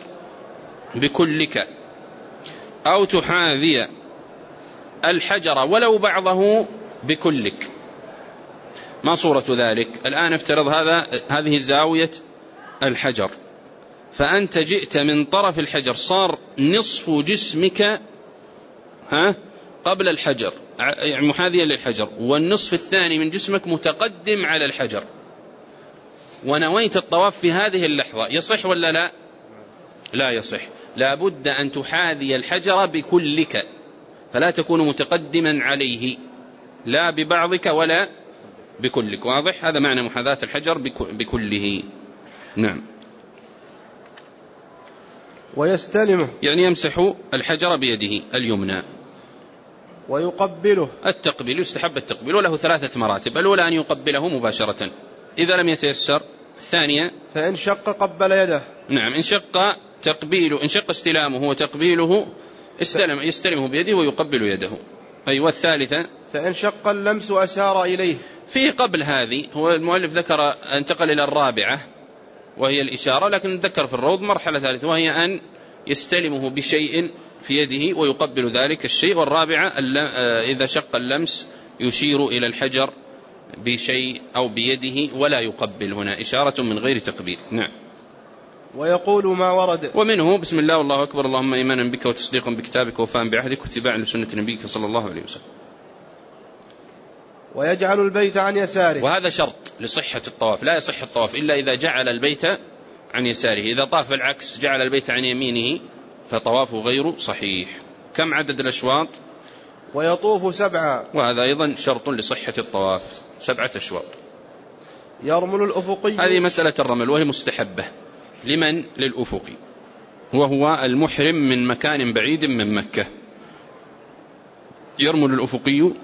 بكلك، أو تحاذي الحجر ولو بعضه بكلك. ما صورة ذلك؟ الآن افترض هذه زاوية الحجر، فأنت جئت من طرف الحجر، صار نصف جسمك قبل الحجر يعني محاذيا للحجر، والنصف الثاني من جسمك متقدم على الحجر، ونويت الطواف في هذه اللحظة، يصح ولا لا؟ لا يصح. لا بد أن تحاذي الحجر بكلك، فلا تكون متقدما عليه لا ببعضك ولا بكلك. واضح؟ هذا معنى محاذاة الحجر بكله. نعم. ويستلمه يعني يمسح الحجر بيده اليمنى. ويقبله. التقبيل يستحب التقبيل، وله 3 مراتب. الأولى أن يقبله مباشرة إذا لم يتيسر. الثانية فإن شق قبل يده. نعم، إن شق استلامه وتقبيله يستلمه بيده ويقبل يده. أيوة. الثالثة فإن شق اللمس أشار إليه. فيه قبل هذه، هو المؤلف ذكر انتقل إلى الرابعة وهي الإشارة، لكن ذكر في الروض مرحلة ثالثة وهي أن يستلمه بشيء في يده ويقبل ذلك الشيء. والرابعة إذا شق اللمس يشير إلى الحجر بشيء أو بيده ولا يقبل، هنا إشارة من غير تقبيل. نعم. ويقول ما ورد. ومنه بسم الله والله أكبر اللهم إيمانا بك وتصديقا بكتابك ووفاء بعهدك واتباعا لسنة نبيك صلى الله عليه وسلم. ويجعل البيت عن يساره. وهذا شرط لصحة الطواف، لا يصح الطواف إلا إذا جعل البيت عن يساره. إذا طاف العكس جعل البيت عن يمينه فطوافه غير صحيح. كم عدد الأشواط؟ ويطوف 7. وهذا أيضا شرط لصحة الطواف، 7 أشواط. يرمل الأفقي. هذه مسألة الرمل وهي مستحبة. لمن؟ للأفقي، وهو المحرم من مكان بعيد من مكة. يرمل الأفقي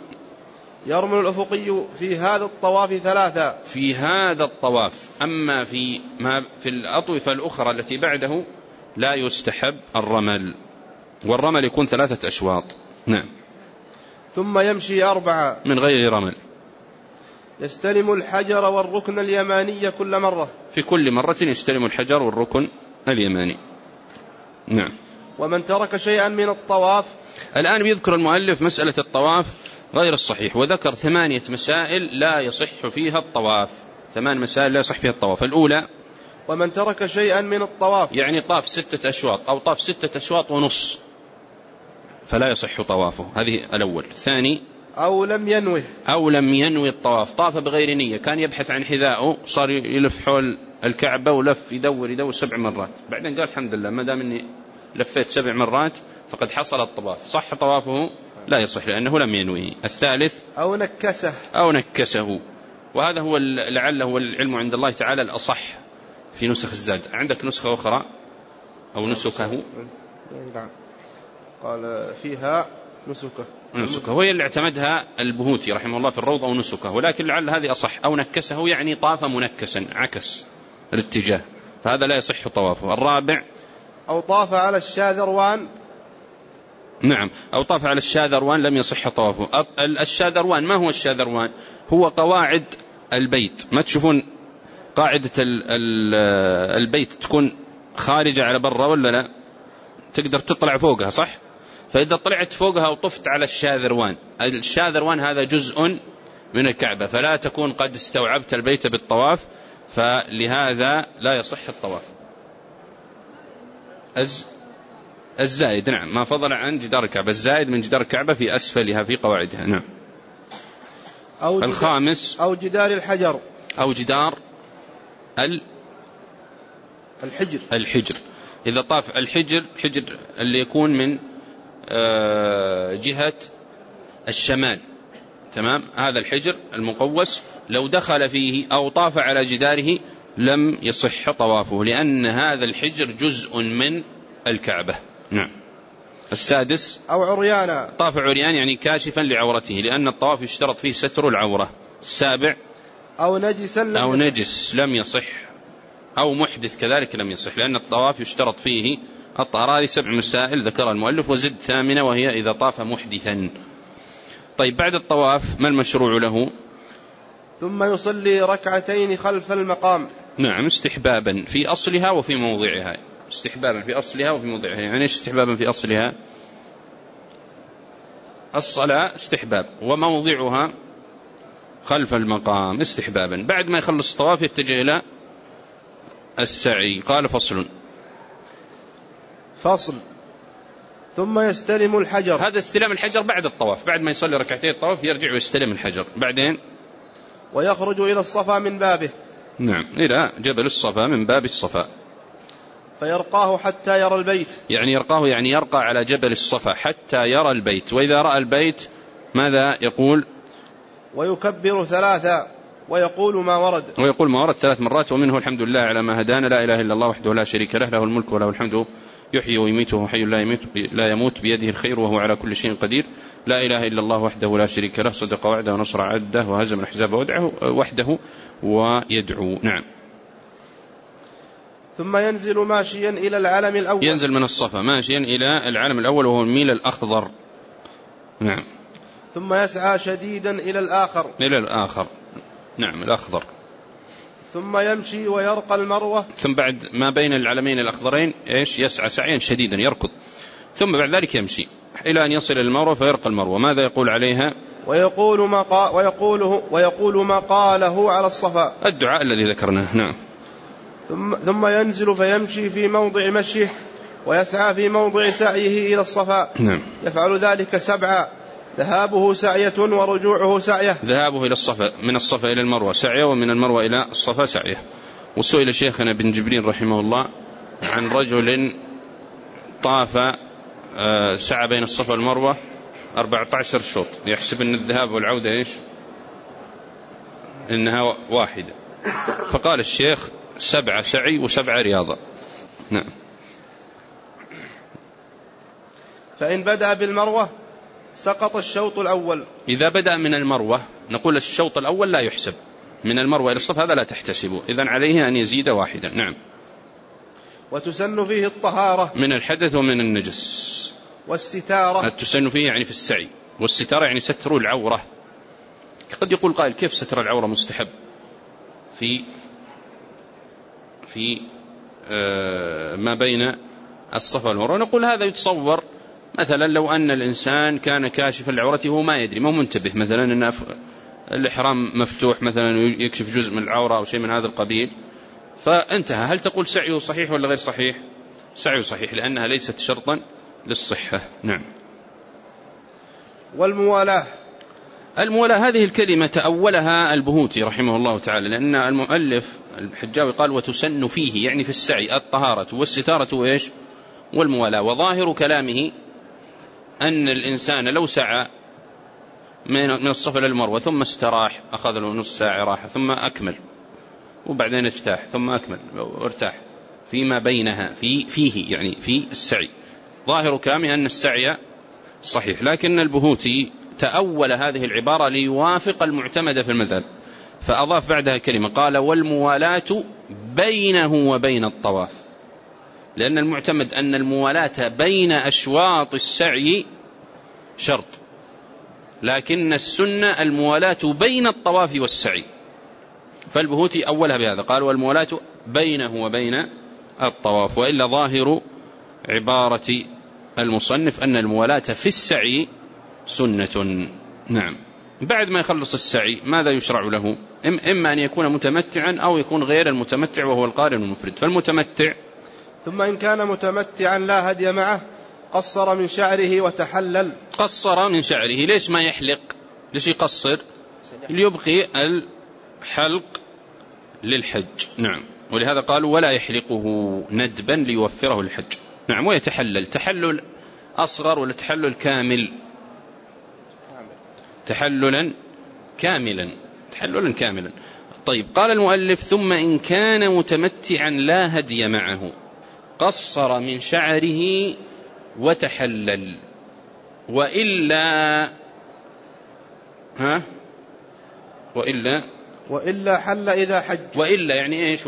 في هذا الطواف 3. في هذا الطواف. أما في الأطوفة الأخرى التي بعده لا يستحب الرمل، والرمل يكون 3 أشواط. نعم. ثم يمشي 4 من غير رمل. يستلم الحجر والركن اليماني كل مرة. في كل مرة يستلم الحجر والركن اليماني. نعم. ومن ترك شيئا من الطواف. الآن بيذكر المؤلف مسألة الطواف غير الصحيح، وذكر 8 مسائل لا يصح فيها الطواف. 8 مسائل لا يصح فيها الطواف. الأولى ومن ترك شيئا من الطواف، يعني طاف 6 أشواط أو طاف 6 أشواط ونص فلا يصح طوافه. هذه الأول. الثاني أو لم ينوي الطواف، طاف بغير نية، كان يبحث عن حذائه صار يلف حول الكعبة ولف يدور 7 مرات، بعدين قال الحمد لله ما دام اني لفيت 7 مرات فقد حصل الطواف، صح طوافه؟ لا يصح لأنه لم ينويه. الثالث أو نكسه، وهذا هو لعله هو العلم عند الله تعالى الأصح في نسخ الزاد. عندك نسخة أخرى أو نسكه؟ قال فيها نسكه وهي اللي اعتمدها البهوتي رحمه الله في الروض، أو نسكه، ولكن لعل هذه أصح. أو نكسه يعني طاف منكسا، عكس الاتجاه، فهذا لا يصح طوافه. الرابع أو طاف على الشاذروان. نعم، أو طاف على الشاذروان لم يصح طوافه. الشاذروان ما هو الشاذروان؟ هو قواعد البيت. ما تشوفون قاعدة البيت تكون خارجة على برا ولا لا؟ تقدر تطلع فوقها صح؟ فإذا طلعت فوقها وطفت على الشاذروان هذا جزء من الكعبة، فلا تكون قد استوعبت البيت بالطواف، فلهذا لا يصح الطواف. الزائد نعم ما فضل عن جدار الكعبة، الزائد من جدار الكعبة في أسفلها في قواعدها. نعم. الخامس أو جدار الحجر، أو جدار الحجر. إذا طاف الحجر اللي يكون من جهة الشمال، تمام، هذا الحجر المقوس لو دخل فيه أو طاف على جداره لم يصح طوافه، لأن هذا الحجر جزء من الكعبة. نعم. السادس أو عريانا، طاف عريان يعني كاشفا لعورته، لأن الطواف يشترط فيه ستر العورة. السابع أو نجس لم يصح، أو محدث كذلك لم يصح، لأن الطواف يشترط فيه الطهارة. 7 مسائل ذكر المؤلف، وزد 8 وهي إذا طاف محدثا. طيب بعد الطواف ما المشروع له؟ ثم يصلي 2 خلف المقام. نعم، استحبابا في أصلها وفي موضعها. استحبابا في أصلها وفي موضعها. يعني إيش استحبابا في أصلها؟ الصلاة استحباب، وموضعها خلف المقام استحبابا. بعد ما يخلص الطواف يتجه إلى السعي. قال فصل ثم يستلم الحجر. هذا استلام الحجر بعد الطواف، بعد ما يصلي 2 الطواف يرجع ويستلم الحجر. بعدين ويخرج إلى الصفا من بابه. نعم، إلى جبل الصفا من باب الصفا. فيرقاه حتى يرى البيت. يعني يرقاه يعني يرقى على جبل الصفا حتى يرى البيت. وإذا رأى البيت ماذا يقول؟ ويكبر 3. ويقول ما ورد 3 مرات، ومنه الحمد لله على ما هدانا، لا إله إلا الله وحده لا شريك له، له الملك وله الحمد يحيي ويميت وهو حي لا يموت بيده الخير وهو على كل شيء قدير، لا إله إلا الله وحده لا شريك له، صدق وعده ونصر عبده وهزم الأحزاب وحده ويدعو. نعم. ثم ينزل ماشيا إلى العلم الأول، ينزل من الصفا ماشيا إلى العلم الأول وهو الميل الأخضر. نعم. ثم يسعى شديدا إلى الآخر. نعم، الأخضر. ثم يمشي ويرقى المروة. ثم بعد ما بين العلمين الأخضرين يسعى سعيا شديدا يركض، ثم بعد ذلك يمشي إلى أن يصل المروة فيرقى المروة. ماذا يقول عليها؟ ويقول ما قاله على الصفا، الدعاء الذي ذكرناه. نعم. ثم ينزل فيمشي في موضع مشيه ويسعى في موضع سعيه إلى الصفا. نعم. يفعل ذلك 7، ذهابه سعية ورجوعه سعية. ذهابه إلى الصفا، من الصفا إلى المروة سعية، ومن المروة إلى الصفا سعية. وسئل شيخنا بن جبرين رحمه الله عن رجل طاف سعى بين الصفا والمروة 14 شوط، يحسب أن الذهاب والعودة إنها واحدة، فقال الشيخ 7 سعي و7 رياضة. نعم. فإن بدأ بالمروة سقط الشوط الأول. إذا بدأ من المروة نقول الشوط الأول لا يحسب، من المروة إلى الصفا هذا لا تحتسبه، إذن عليه أن يزيد واحدا. نعم. وتسن فيه الطهارة من الحدث ومن النجس. والستارة، تسن فيه يعني في السعي، والستارة يعني ستر العورة. قد يقول قائل كيف ستر العورة مستحب في ما بين الصفا والمروة؟ نقول هذا يتصور مثلا لو أن الإنسان كان كاشف لعورته وما يدري، ما هو منتبه، مثلا أن الإحرام مفتوح مثلا ويكشف جزء من العورة أو شيء من هذا القبيل فانتهى، هل تقول سعيه صحيح ولا غير صحيح؟ سعيه صحيح لأنها ليست شرطا للصحة. نعم. والموالاة هذه الكلمة تأولها البهوتي رحمه الله تعالى، لأن المؤلف الحجاوي قال وتسن فيه يعني في السعي الطهارة والستارة والموالاة. وظاهر كلامه أن الإنسان لو سعى من الصفا للمروة ثم استراح، أخذ له نص ساعة راحة ثم أكمل، وبعدين ارتاح ثم أكمل وارتاح فيما بينها فيه يعني في السعي، ظاهر كلامه أن السعي صحيح. لكن البهوتي تأول هذه العبارة ليوافق المعتمد في المذهب، فأضاف بعدها كلمة قال والموالاة بينه وبين الطواف، لأن المعتمد أن الموالاة بين أشواط السعي شرط، لكن السنة الموالاة بين الطواف والسعي، فالبهوتي أولها بهذا قال والموالاة بينه وبين الطواف، وإلا ظاهر عبارة المصنف أن الموالاة في السعي سنة. نعم. بعد ما يخلص السعي ماذا يشرع له؟ إما أن يكون متمتعا أو يكون غير المتمتع وهو القارن المفرد. فالمتمتع ثم إن كان متمتعا لا هدي معه قصر من شعره وتحلل. قصر من شعره، ليش ما يحلق؟ ليش يقصر؟ ليبقي الحلق للحج. نعم. ولهذا قالوا ولا يحلقه ندبا ليوفره الحج. نعم. ويتحلل تحلل أصغر ولا تحلل كامل؟ تحللا كاملا. طيب قال المؤلف ثم إن كان متمتعا لا هدي معه قصر من شعره وتحلل، وإلا حل إذا حج. وإلا يعني إيش؟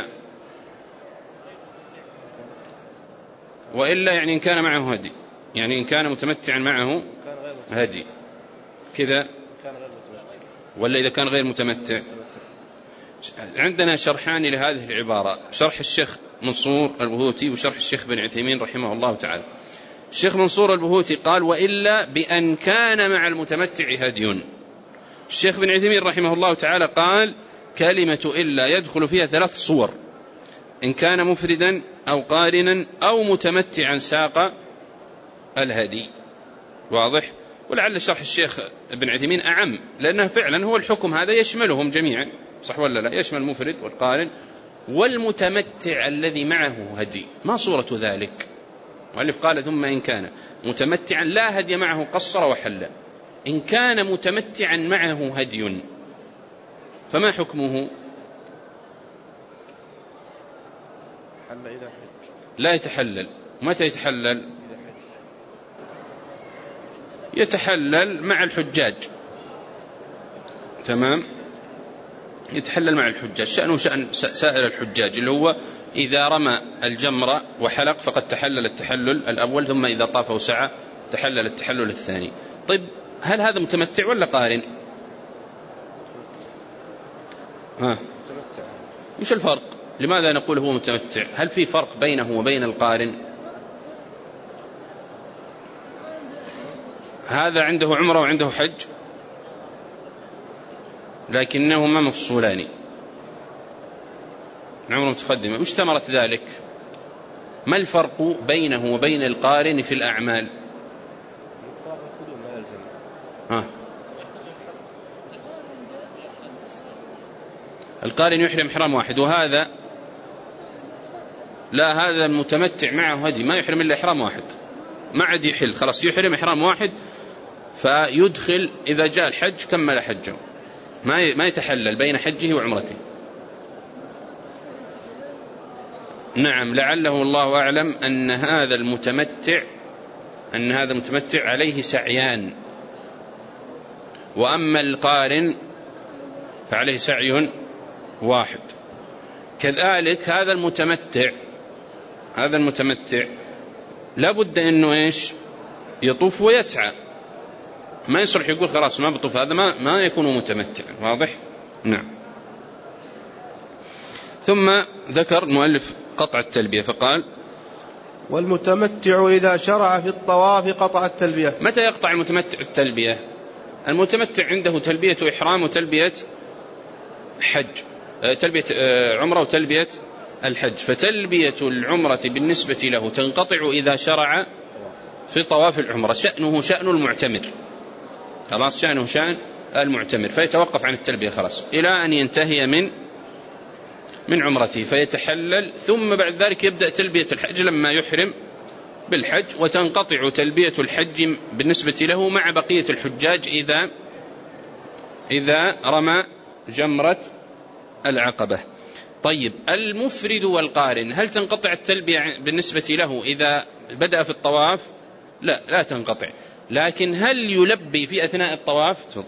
وإلا يعني إن كان معه هدي، يعني إن كان متمتعا معه هدي كذا، ولا إذا كان غير متمتع. عندنا شرحان لهذه العبارة، شرح الشيخ منصور البهوتي وشرح الشيخ بن عثيمين رحمه الله تعالى. الشيخ منصور البهوتي قال وإلا بأن كان مع المتمتع هدي. الشيخ بن عثيمين رحمه الله تعالى قال كلمة إلا يدخل فيها 3 صور، إن كان مفردا أو قارنا أو متمتعا ساق الهدي. واضح؟ ولعل شرح الشيخ ابن عثيمين أعم، لأنه فعلا هو الحكم هذا يشملهم جميعا، صح ولا لا؟ يشمل المفرد والقارن والمتمتع الذي معه هدي. ما صورة ذلك؟ المؤلف قال ثم إن كان متمتعا لا هدي معه قصر وحل. إن كان متمتعا معه هدي فما حكمه؟ لا يتحلل. متى يتحلل؟ يتحلل مع الحجاج. تمام، يتحلل مع الحجاج، شأنه شأن سائر الحجاج، اللي هو إذا رمى الجمرة وحلق فقد تحلل التحلل الأول، ثم إذا طاف وسعى تحلل التحلل الثاني. طيب هل هذا متمتع ولا قارن؟ إيش الفرق؟ لماذا نقول هو متمتع؟ هل في فرق بينه وبين القارن؟ هذا عنده عمره وعنده حج، لكنهما مفصولان، عمره متقدمة. وش ثمرة ذلك؟ ما الفرق بينه وبين القارن في الأعمال؟ القارن يحرم إحرام واحد، وهذا لا، هذا المتمتع معه هدي ما يحرم إلا إحرام واحد، ما عاد يحل، خلاص يحرم إحرام واحد فيدخل إذا جاء الحج كمل حجه، ما يتحلل بين حجه وعمرته. نعم، لعله الله أعلم أن هذا المتمتع عليه سعيان، وأما القارن فعليه سعي واحد. كذلك هذا المتمتع لابد أنه إيش؟ يطوف ويسعى، ما يصلح يقول خلاص ما بطوف، هذا ما يكون متمتع. واضح؟ نعم. ثم ذكر المؤلف قطع التلبية فقال: والمتمتع إذا شرع في الطواف قطع التلبية. متى يقطع المتمتع التلبية؟ المتمتع عنده تلبية إحرام وتلبية حج، تلبية عمرة وتلبية الحج، فتلبية العمرة بالنسبة له تنقطع إذا شرع في طواف العمرة، شأنه شأن المعتمر، خلاص شأنه شأن المعتمر، فيتوقف عن التلبية خلاص إلى أن ينتهي من عمرته فيتحلل، ثم بعد ذلك يبدأ تلبية الحج لما يحرم بالحج، وتنقطع تلبية الحج بالنسبة له مع بقية الحجاج إذا رمى جمرة العقبة. طيب المفرد والقارن هل تنقطع التلبية بالنسبة له إذا بدأ في الطواف؟ لا تنقطع، لكن هل يلبي في أثناء الطواف؟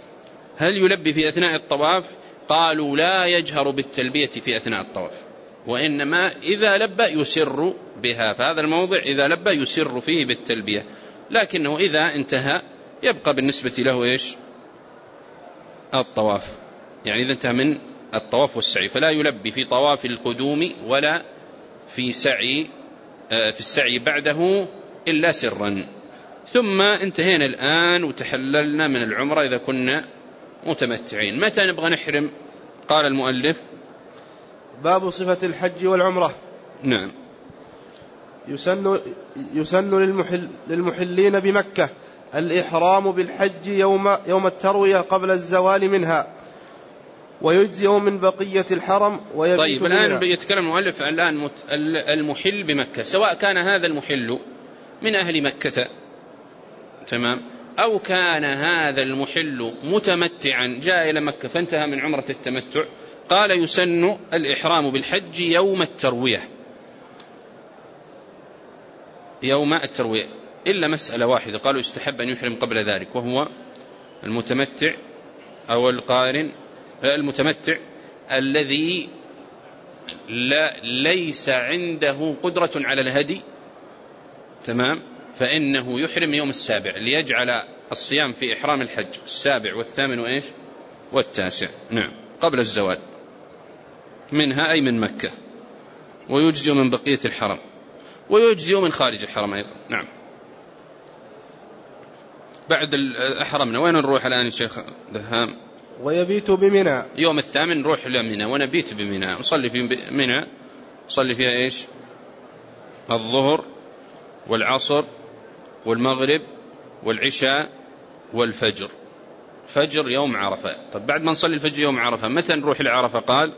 قالوا لا يجهر بالتلبية في أثناء الطواف، وإنما إذا لبى يسر بها، فهذا الموضع إذا لبى يسر فيه بالتلبية، لكنه إذا انتهى يبقى بالنسبة له إيش؟ الطواف، يعني إذا انتهى من الطواف والسعي فلا يلبي في طواف القدوم ولا في السعي بعده إلا سرا. ثم انتهينا الآن وتحللنا من العمرة إذا كنا متمتعين. متى نبغى نحرم؟ قال المؤلف: باب صفة الحج والعمرة. نعم. يسن للمحلين بمكة الإحرام بالحج يوم التروية قبل الزوال منها، ويجزئ من بقية الحرم ويبيت. طيب الآن يتكلم المؤلف الآن المحل بمكة، سواء كان هذا المحل من أهل مكة، تمام، أو كان هذا المحل متمتعا جاء إلى مكة فانتهى من عمرة التمتع. قال: يسن الإحرام بالحج يوم التروية، إلا مسألة واحدة، قالوا يستحب أن يحرم قبل ذلك، وهو المتمتع أو القارن، المتمتع الذي ليس عنده قدرة على الهدي، تمام، فإنه يحرم يوم السابع ليجعل الصيام في إحرام الحج السابع والثامن وإيش والتاسع، نعم، قبل الزوال منها أي من مكة، ويجزئ من بقية الحرم ويجزئ من خارج الحرم أيضا. نعم. بعد أحرمنا وين نروح الآن يا شيخ دهام؟ ويبيت بمنى، يوم الثامن نروح إلى منى ونبيت بمنى، نصلي في منى، نصلي فيها إيش؟ الظهر والعصر والمغرب والعشاء والفجر، فجر يوم عرفة. طب بعد ما نصلي الفجر يوم عرفة متى نروح لعرفة؟ قال: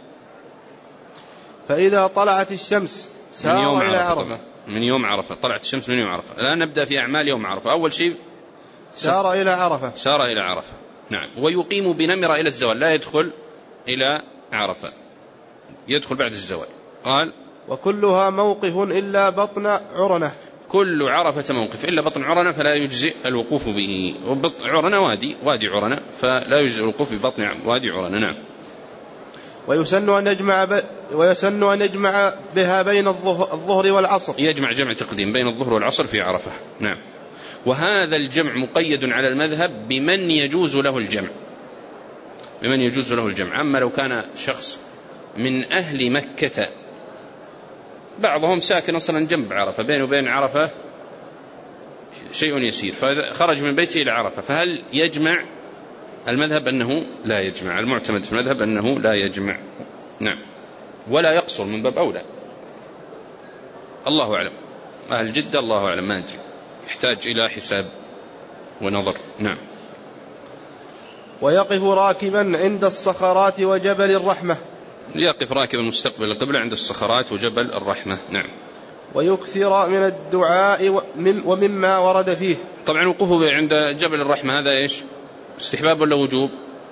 فإذا طلعت الشمس سار إلى عرفة. من يوم عرفة، طلعت الشمس من يوم عرفة. الآن نبدأ في أعمال يوم عرفة. أول شيء سار إلى عرفة. نعم. ويقيم بنمرة إلى الزوال، لا يدخل إلى عرفة يدخل بعد الزوال. قال وكلها موقف إلا بطن عرنة. كل عرفة موقف إلا بطن عرنة فلا يجزئ الوقوف به. عرنة وادي عرنة، فلا يجزئ الوقوف ببطن وادي عرنة. نعم. ويسن أن يجمع بها بين الظهر والعصر. يجمع جمع تقديم بين الظهر والعصر في عرفة. نعم. وهذا الجمع مقيد على المذهب بمن يجوز له الجمع. أما لو كان شخص من أهل مكة بعضهم ساكن أصلا جنب عرفة، بينه وبين عرفة شيء يسير، فخرج من بيته إلى عرفة، فهل يجمع؟ المذهب أنه لا يجمع، المعتمد في المذهب أنه لا يجمع. نعم. ولا يقصر من باب أولى. الله أعلم. أهل جدة الله أعلم، ما أدري، يحتاج إلى حساب ونظر. نعم. ويقف راكبا عند الصخرات وجبل الرحمة. يقف راكبا مستقبل القبلة عند الصخرات وجبل الرحمة. نعم. ويكثر من الدعاء ومما ورد فيه. طبعا وقوفه عند جبل الرحمة هذا إيش؟ استحباب ولا وجوب؟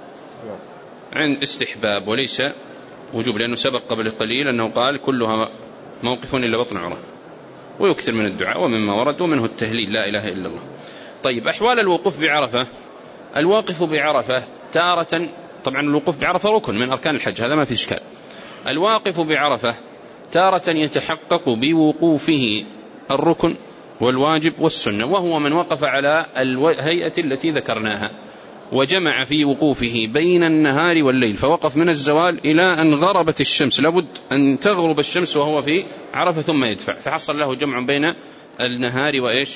عند استحباب وليس وجوب، لأنه سبق قبل قليل أنه قال كلها موقف إلا بطن عرة. ويكثر من الدعاء ومما ورد، ومنه التهليل لا إله إلا الله. طيب، أحوال الوقوف بعرفة. الواقف بعرفة تارة، طبعا الوقوف بعرفة ركن من أركان الحج، هذا ما في إشكال. الواقف بعرفة تارة يتحقق بوقوفه الركن والواجب والسنة، وهو من وقف على الهيئة التي ذكرناها وجمع في وقوفه بين النهار والليل، فوقف من الزوال إلى أن غربت الشمس، لابد أن تغرب الشمس وهو في عرفة ثم يدفع، فحصل له جمع بين النهار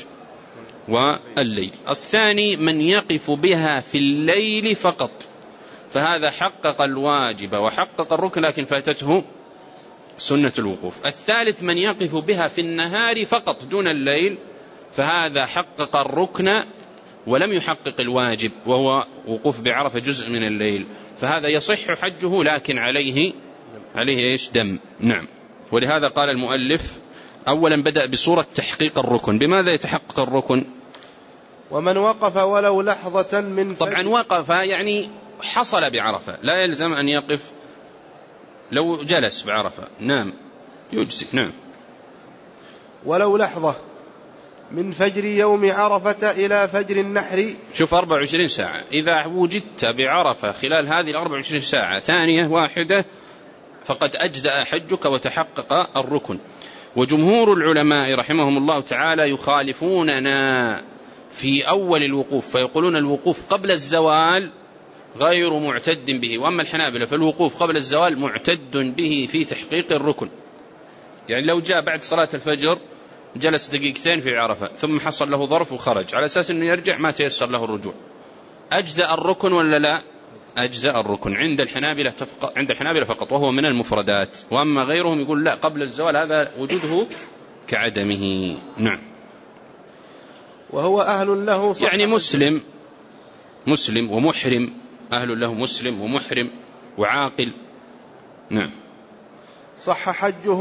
والليل. الثاني من يقف بها في الليل فقط، فهذا حقق الواجب وحقق الركن لكن فاتته سنة الوقوف. الثالث من يقف بها في النهار فقط دون الليل، فهذا حقق الركن ولم يحقق الواجب، وهو وقوف بعرفة جزء من الليل، فهذا يصح حجه لكن عليه إيش؟ دم. نعم. ولهذا قال المؤلف أولا بدأ بصورة تحقيق الركن. بماذا يتحقق الركن؟ ومن وقف ولو لحظة من طبعا وقف يعني حصل بعرفة، لا يلزم أن يقف. لو جلس بعرفة نام يجزي. نعم. ولو لحظة من فجر يوم عرفة إلى فجر النحر. شوف 24 ساعة، إذا وجدت بعرفة خلال هذه 24 ساعة ثانية واحدة فقد أجزأ حجك وتحقق الركن. وجمهور العلماء رحمهم الله تعالى يخالفوننا في أول الوقوف، فيقولون الوقوف قبل الزوال غير معتد به، وأما الحنابلة فالوقوف قبل الزوال معتد به في تحقيق الركن. يعني لو جاء بعد صلاة الفجر جلس دقيقتين في عرفة ثم حصل له ظرف وخرج على أساس أنه يرجع، ما تيسر له الرجوع، أجزأ الركن ولا لا؟ أجزأ الركن عند الحنابلة فقط، وهو من المفردات. وأما غيرهم يقول لا، قبل الزوال هذا وجوده كعدمه. نعم. وهو أهل له صح، يعني مسلم ومحرم، أهل له مسلم ومحرم وعاقل. نعم. صح حجه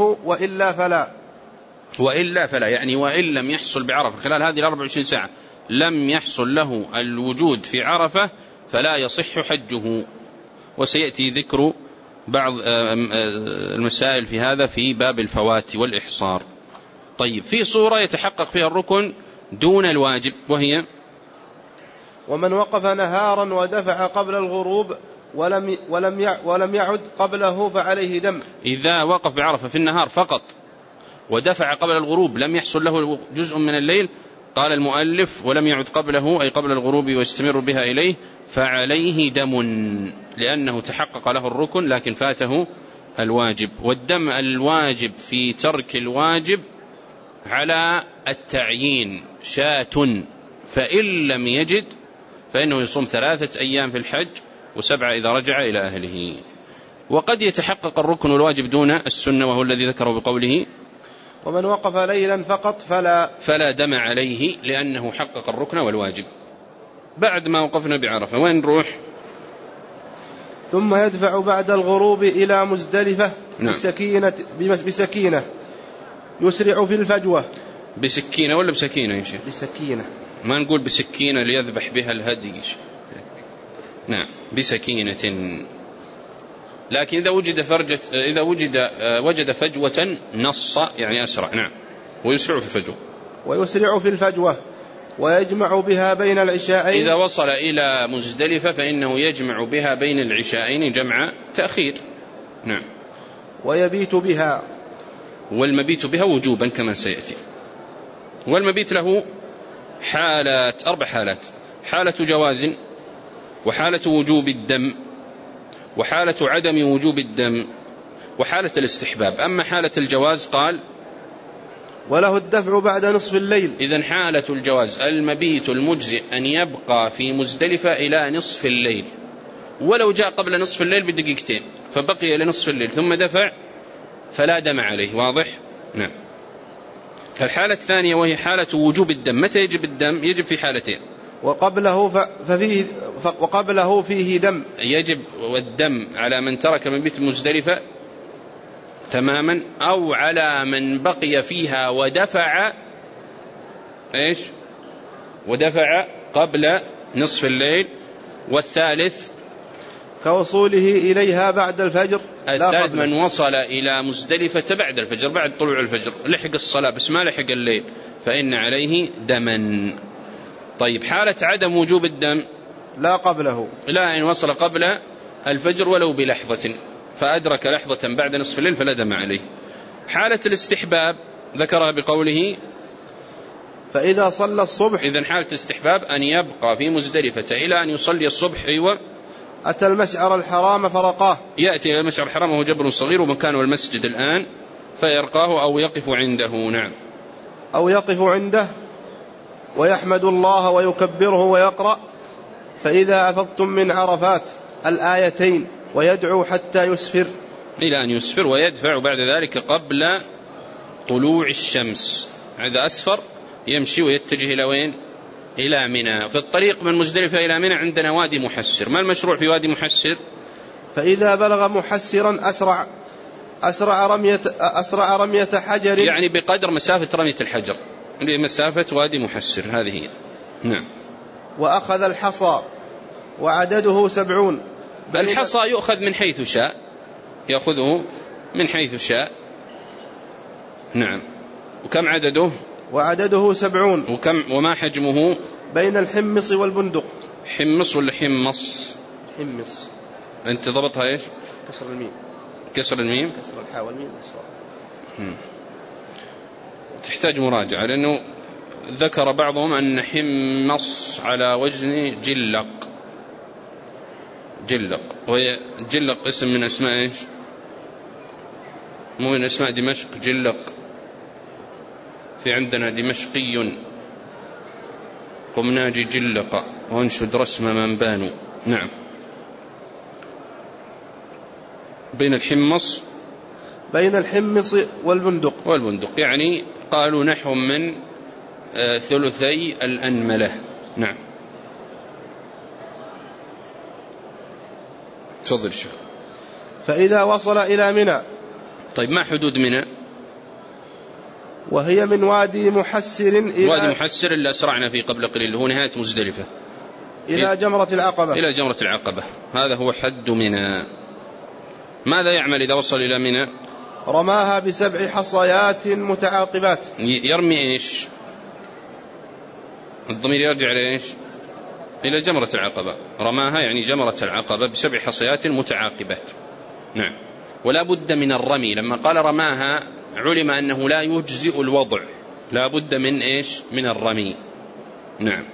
وإلا فلا، يعني وإن لم يحصل بعرفة خلال هذه 24 ساعة لم يحصل له الوجود في عرفة فلا يصح حجه. وسيأتي ذكر بعض المسائل في هذا في باب الفوات والإحصار. طيب، في صورة يتحقق فيها الركن دون الواجب، وهي ومن وقف نهارا ودفع قبل الغروب ولم يعد قبله فعليه دم. إذا وقف بعرفة في النهار فقط ودفع قبل الغروب لم يحصل له جزء من الليل، قال المؤلف ولم يعد قبله أي قبل الغروب ويستمر بها إليه، فعليه دم، لأنه تحقق له الركن لكن فاته الواجب. والدم الواجب في ترك الواجب على التعيين، شاة، فإن لم يجد فإنه يصوم 3 أيام في الحج و7 إذا رجع إلى أهله. وقد يتحقق الركن والواجب دون السنة، وهو الذي ذكره بقوله ومن وقف ليلا فقط فلا دم عليه، لأنه حقق الركن والواجب. بعد ما وقفنا بعرفة وين نروح؟ ثم يدفع بعد الغروب إلى مزدلفة. نعم. بسكينة يسرع في الفجوة. بسكينة ولا بسكينة يا شيخ؟ بسكينة، ما نقول بسكينة ليذبح بها الهدي. نعم، بسكينة. لكن إذا وجد فجوة نص يعني أسرع. نعم. ويسرع في الفجوة ويجمع بها بين العشاءين. إذا وصل إلى مزدلفة فإنه يجمع بها بين العشاءين جمع تأخير. نعم. ويبيت بها. والمبيت بها وجوبا كما سيأتي. والمبيت له حالات 4 حالات: حالة جواز، وحالة وجوب الدم، وحالة عدم وجوب الدم، وحالة الاستحباب. أما حالة الجواز قال: وله الدفع بعد نصف الليل. إذن حالة الجواز المبيت المجزئ أن يبقى في مزدلفة إلى نصف الليل، ولو جاء قبل نصف الليل ب2 فبقي لنصف الليل ثم دفع فلا دم عليه. واضح؟ نعم. الحالة الثانية وهي حالة وجوب الدم. متى يجب الدم؟ يجب في حالتين: وقبله فيه دم. يجب والدم على من ترك مبيت مزدلفة تماما، أو على من بقي فيها ودفع ودفع قبل نصف الليل. والثالث كوصوله إليها بعد الفجر. الثالث من وصل إلى مزدلفة بعد الفجر، بعد طلوع الفجر، لحق الصلاة بس ما لحق الليل، فإن عليه دما. طيب حالة عدم وجوب الدم لا قبله، لا، إن وصل قبل الفجر ولو بلحظة فأدرك لحظة بعد نصف الليل فلا دم عليه. حالة الاستحباب ذكرها بقوله: فإذا صلى الصبح. إذن حالة الاستحباب أن يبقى في مزدلفة إلى أن يصلي الصبح. أيوة. أتى المشعر الحرام فرقاه. يأتي إلى المشعر الحرام وهو جبل صغير ومكانه المسجد الآن، فيرقاه أو يقف عنده. نعم. أو يقف عنده ويحمد الله ويكبره ويقرأ: فإذا أفضتم من عرفات الآيتين، ويدعو حتى يسفر، إلى أن يسفر، ويدفع بعد ذلك قبل طلوع الشمس. إذا أسفر يمشي ويتجه إلى وين؟ إلى منى. في الطريق من مزدلفة إلى منى عندنا وادي محسر. ما المشروع في وادي محسر؟ فإذا بلغ محسرا أسرع رمية حجر، يعني بقدر مسافة رمية الحجر، بمسافة وادي محسر، هذه هي. نعم. وأخذ الحصى وعدده 70. الحصى يؤخذ من حيث شاء، يأخذه من حيث شاء. نعم. وكم عدده؟ وعدده 70. وما حجمه؟ بين الحمص والبندق. حمص ولا حمص؟ حمص. أنت ضبطها إيش؟ كسر الميم. كسر الميم، كسر الحاء والميم. تحتاج مراجعة، لأنه ذكر بعضهم أن حمص على وزن جلق. وهي جلق اسم من أسماء إيش؟ مو من أسماء دمشق. جلق في عندنا دمشقي: قم ناجي جلق وانشد رسم من بانوا. نعم. بين الحمص والبندق. يعني قالوا نحو من 3 الأنملة. نعم. تفضل الشيخ. فإذا وصل إلى منى. طيب ما حدود منى؟ وهي من وادي محسر وادي محسر اللي أسرعنا فيه قبل قليل، هو نهاية مزدلفة، إلى جمرة العقبة. هذا هو حد منى. ماذا يعمل إذا وصل إلى منى؟ رماها ب7 حصيات متعاقبات. يرمي إيش؟ الضمير يرجع إلى إيش؟ إلى جمرة العقبة. رماها يعني جمرة العقبة ب7 حصيات متعاقبات. نعم. ولا بد من الرمي. لما قال رماها علم أنه لا يجزئ الوضع، لا بد من إيش؟ من الرمي. نعم.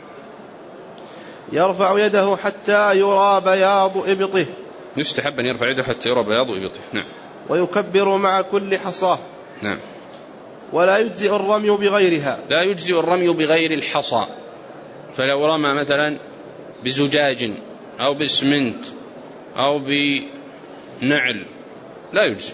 يرفع يده حتى يرى بياض إبطه. يستحب أن يرفع يده حتى يرى بياض إبطه. نعم. ويكبر مع كل حصاه. نعم. ولا يجزئ الرمي بغيرها. لا يجزئ الرمي بغير الحصى. فلو رمى مثلا بزجاج أو بإسمنت أو بنعل لا يجزئ.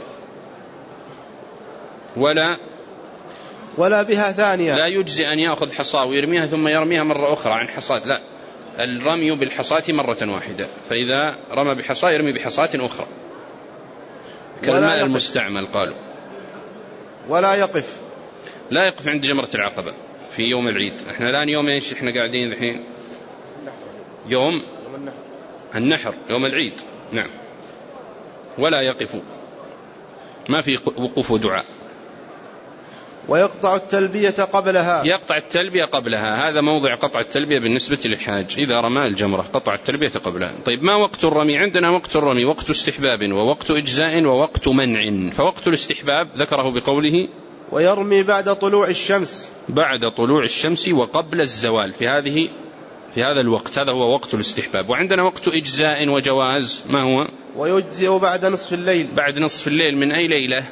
ولا بها ثانية. لا يجزئ أن يأخذ حصى ويرميها ثم يرميها مرة أخرى عن حصاة، لا، الرمي بالحصاة مرة واحدة. فإذا رمى بحصى يرمي بحصاة أخرى كالماء المستعمل. قالوا ولا يقف. لا يقف عند جمرة العقبة في يوم العيد. احنا الآن يوم ايش احنا قاعدين الحين؟ يوم النحر، يوم العيد. نعم. ولا يقف، ما في وقوف دعاء. ويقطع التلبية قبلها، يقطع التلبية قبلها، هذا موضع قطع التلبية بالنسبة للحاج إذا رمى الجمرة قطع التلبية قبلها. طيب ما وقت الرمي؟ عندنا وقت الرمي وقت استحباب ووقت إجزاء ووقت منع. فوقت الاستحباب ذكره بقوله ويرمي بعد طلوع الشمس، بعد طلوع الشمس وقبل الزوال، في هذا الوقت، هذا هو وقت الاستحباب. وعندنا وقت إجزاء وجواز، ما هو؟ ويجزئ بعد نصف الليل، بعد نصف الليل من أي ليلة؟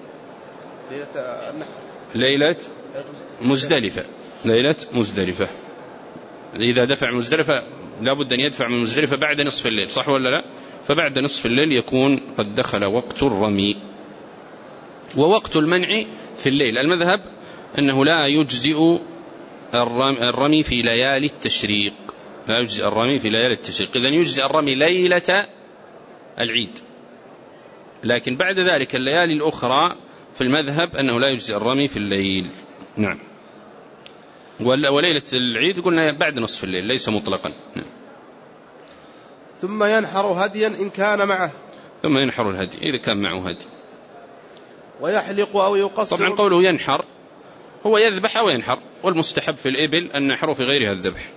ليلة مزدلفة، ليلة مزدلفة. إذا دفع مزدلفة لابد أن يدفع من مزدلفة بعد نصف الليل، صح ولا لا؟ فبعد نصف الليل يكون قد دخل وقت الرمي. ووقت المنع في الليل، المذهب أنه لا يجزئ الرمي في ليالي التشريق، لا يجزئ الرمي في ليالي التشريق، إذن يجزئ الرمي ليلة العيد، لكن بعد ذلك الليالي الأخرى في المذهب أنه لا يجزئ الرمي في الليل. نعم. وليلة العيد قلنا بعد نصف الليل ليس مطلقا. نعم. ثم ينحر هديا إن كان معه، ثم ينحر الهدي إذا كان معه هدي. ويحلق أو يقصر. طبعا قوله ينحر هو يذبح أو ينحر، والمستحب في الإبل النحر في غيرها الذبح.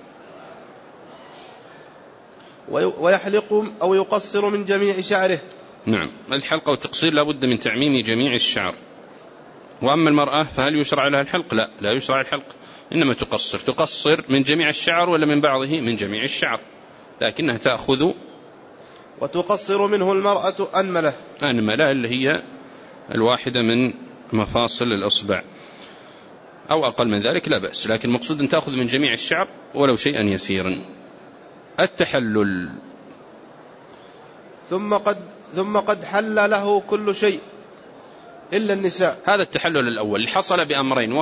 ويحلق أو يقصر من جميع شعره. نعم، الحلق والتقصير لابد من تعميم جميع الشعر. وأما المرأة فهل يشرع لها الحلق؟ لا، لا يشرع الحلق، إنما تقصر من جميع الشعر ولا من بعضه؟ من جميع الشعر، لكنها تأخذ. وتقصر منه المرأة أنملة اللي هي الواحدة من مفاصل الأصبع أو أقل من ذلك لا بأس، لكن المقصود أن تأخذ من جميع الشعر ولو شيئا يسيرا. التحلل. ثم قد حل له كل شيء إلا النساء. هذا التحلل الأول حصل بأمرين،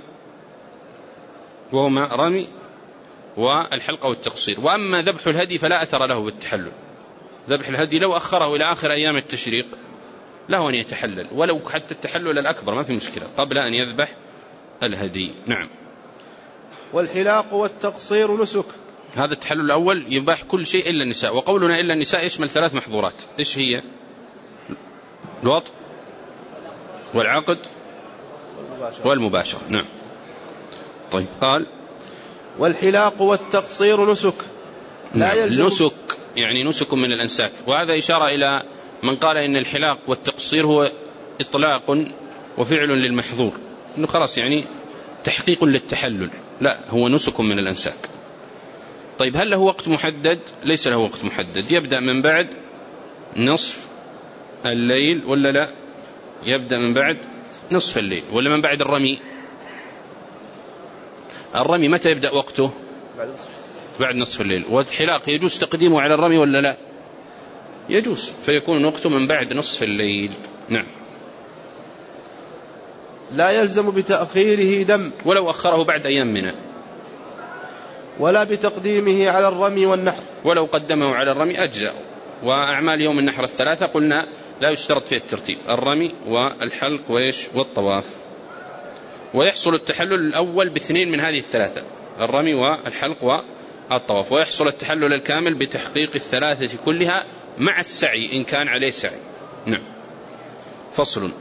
وهما رمي والحلقة والتقصير. وأما ذبح الهدي فلا أثر له بالتحلل. ذبح الهدي لو أخره إلى آخر أيام التشريق له أن يتحلل، ولو حتى التحلل الأكبر ما في مشكلة قبل أن يذبح الهدي. نعم. والحلاق والتقصير نسك. هذا التحلل الأول يباح كل شيء إلا النساء، وقولنا إلا النساء يشمل 3 محظورات. إيش هي؟ الوطء والعقد والمباشرة. نعم. طيب قال والحلاق والتقصير نسك لا يلزم. نسك يعني نسك من الأنساك، وهذا إشارة إلى من قال إن الحلاق والتقصير هو إطلاق وفعل للمحظور، إنه خلاص يعني تحقيق للتحلل. لا، هو نسك من الأنساك. طيب هل له وقت محدد؟ ليس له وقت محدد، يبدأ من بعد نصف الليل ولا لا؟ يبدأ من بعد نصف الليل ولا من بعد الرمي؟ الرمي متى يبدأ وقته؟ بعد نصف الليل. والحلاق يجوز تقديمه على الرمي ولا لا؟ يجوز، فيكون وقته من بعد نصف الليل. نعم. لا يلزم بتأخيره دم، ولو أخره بعد أيام منه، ولا بتقديمه على الرمي والنحر، ولو قدمه على الرمي أجزاء. وأعمال يوم النحر 3 قلنا لا يشترط فيه الترتيب، الرمي والحلق والطواف. ويحصل التحلل الأول ب2 من هذه ال3، الرمي والحلق والطواف. ويحصل التحلل الكامل بتحقيق ال3 كلها مع السعي إن كان عليه سعي. نعم. فصل.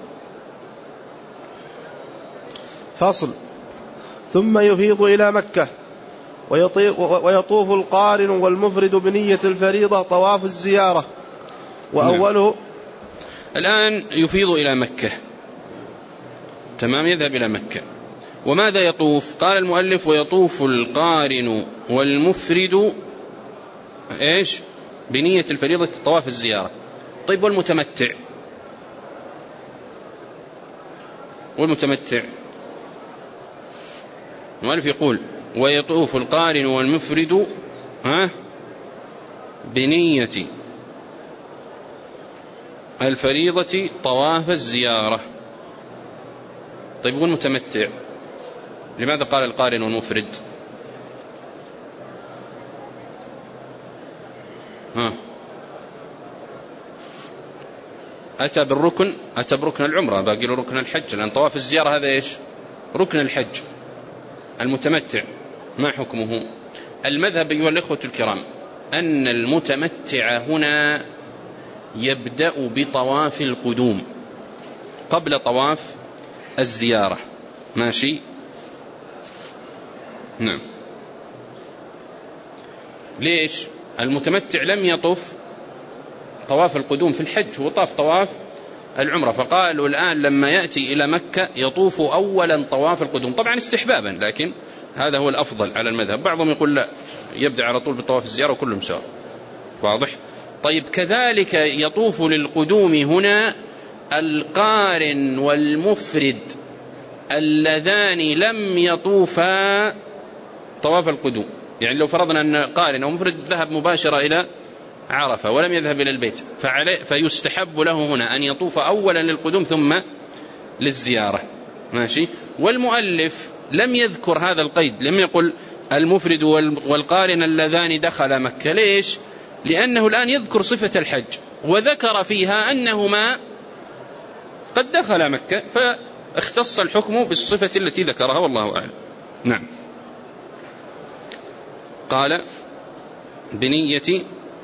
ثم يفيض إلى مكة ويطوف القارن والمفرد بنية الفريضة طواف الزيارة. وأوله الآن يفيض إلى مكة، تمام، يذهب إلى مكة. وماذا يطوف؟ قال المؤلف ويطوف القارن والمفرد إيش؟ بنية الفريضة طواف الزيارة. طيب والمتمتع؟ المؤلف يقول ويطوف القارن والمفرد بنية الفريضة طواف الزيارة. طيب والمتمتع؟ لماذا قال القارن والمفرد؟ أتى بركن العمرة، باقي له ركن الحج، لأن طواف الزيارة هذا إيش؟ ركن الحج. المتمتع ما حكمه؟ المذهب أيها الإخوة الكرام أن المتمتع هنا يبدأ بطواف القدوم قبل طواف الزيارة. ماشي؟ نعم. ليش؟ المتمتع لم يطف طواف القدوم في الحج، هو طاف طواف العمرة، فقالوا الآن لما يأتي إلى مكة يطوف أولا طواف القدوم، طبعا استحبابا، لكن هذا هو الأفضل على المذهب. بعضهم يقول لا، يبدأ على طول بطواف الزيارة وكلهم سواء. واضح؟ طيب كذلك يطوف للقدوم هنا القارن والمفرد اللذان لم يطوفا طواف القدوم. يعني لو فرضنا أن قارن أو مفرد ذهب مباشرة إلى عرفة ولم يذهب إلى البيت، فيستحب له هنا أن يطوف أولا للقدوم ثم للزيارة. ماشي؟ والمؤلف لم يذكر هذا القيد، لم يقل المفرد والقارن اللذان دخل مكة. ليش؟ لأنه الآن يذكر صفة الحج وذكر فيها أنهما قد دخل مكة، فاختص الحكم بالصفة التي ذكرها، والله أعلم. نعم. قال بنية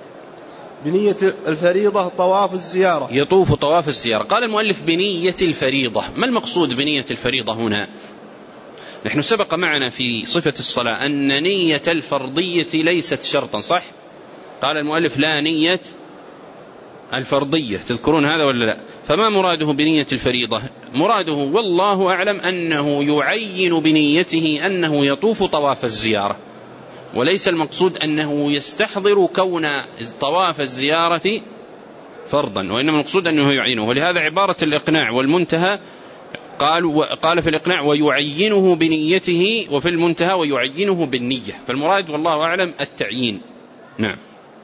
الفريضة طواف الزيارة، يطوف طواف الزيارة. قال المؤلف بنية الفريضة. ما المقصود بنية الفريضة هنا؟ نحن سبق معنا في صفة الصلاة أن نية الفرضية ليست شرطا، صح؟ قال المؤلف لا نية الفرضية، تذكرون هذا ولا لا؟ فما مراده بنية الفريضة؟ مراده والله أعلم أنه يعين بنيته أنه يطوف طواف الزيارة، وليس المقصود أنه يستحضر كون طواف الزيارة فرضا، وإنما المقصود أنه يعينه. ولهذا عبارة الإقناع والمنتهى قال في الإقناع ويعينه بنيته، وفي المنتهى ويعينه بالنية، فالمراد والله أعلم التعيين. نعم.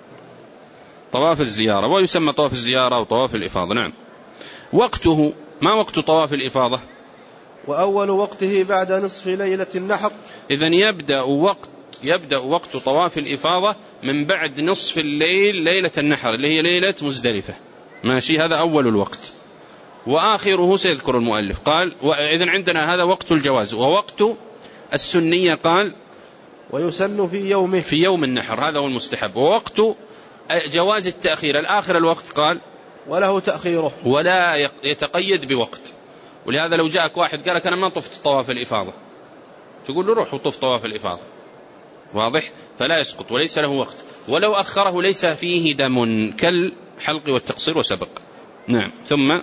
طواف الزيارة، ويسمى طواف الزيارة وطواف الإفاضة. نعم. وقته، ما وقت طواف الإفاضة؟ وأول وقته بعد نصف ليلة النحر. إذن يبدأ وقت طواف الإفاضة من بعد نصف الليل ليلة النحر، اللي هي ليلة مزدلفة. ماشي؟ هذا أول الوقت، وآخره سيذكر المؤلف. قال إذن عندنا هذا وقت الجواز. ووقت السنية قال ويسن في يومه، في يوم النحر، هذا هو المستحب. ووقت جواز التأخير الآخر الوقت قال وله تأخيره، ولا يتقيد بوقت. ولهذا لو جاءك واحد قال لك أنا ما طفت طواف الإفاضة، تقول له روح وطف طواف الإفاضة. واضح؟ فلا يسقط وليس له وقت. ولو أخره ليس فيه دم كالحلق والتقصير وسبق. نعم.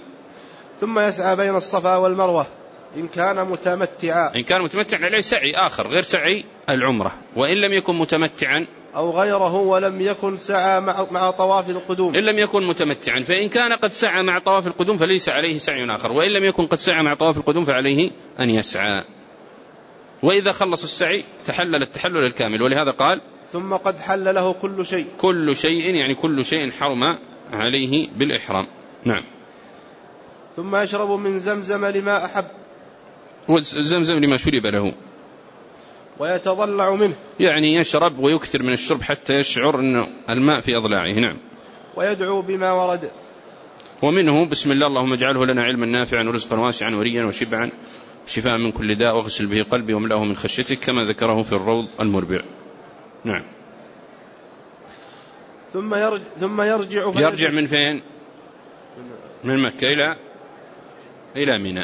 ثم يسعى بين الصفا والمروة إن كان متمتعا. إن كان متمتعا عليه سعي آخر غير سعي العمرة. وإن لم يكن متمتعا أو غيره ولم يكن سعى مع طواف القدوم. إن لم يكن متمتعا، فإن كان قد سعى مع طواف القدوم فليس عليه سعي آخر، وإن لم يكن قد سعى مع طواف القدوم فعليه أن يسعى. وإذا خلص السعي تحلل التحلل الكامل. ولهذا قال ثم قد حل له كل شيء. كل شيء يعني كل شيء حرم عليه بالإحرام. نعم. ثم يشرب من زمزم لما أحب، وزمزم لما شرب له، ويتضلع منه، يعني يشرب ويكثر من الشرب حتى يشعر أن الماء في أضلاعه. نعم. ويدعو بما ورد، ومنه بسم الله اللهم اجعله لنا علما نافعا ورزقا واسعا وريا وشبعا شفاء من كل داء واغسل به قلبي واملأه من خشيتك كما ذكره في الروض المربع. نعم. ثم يرجع من فين؟ من مكة إلى منى.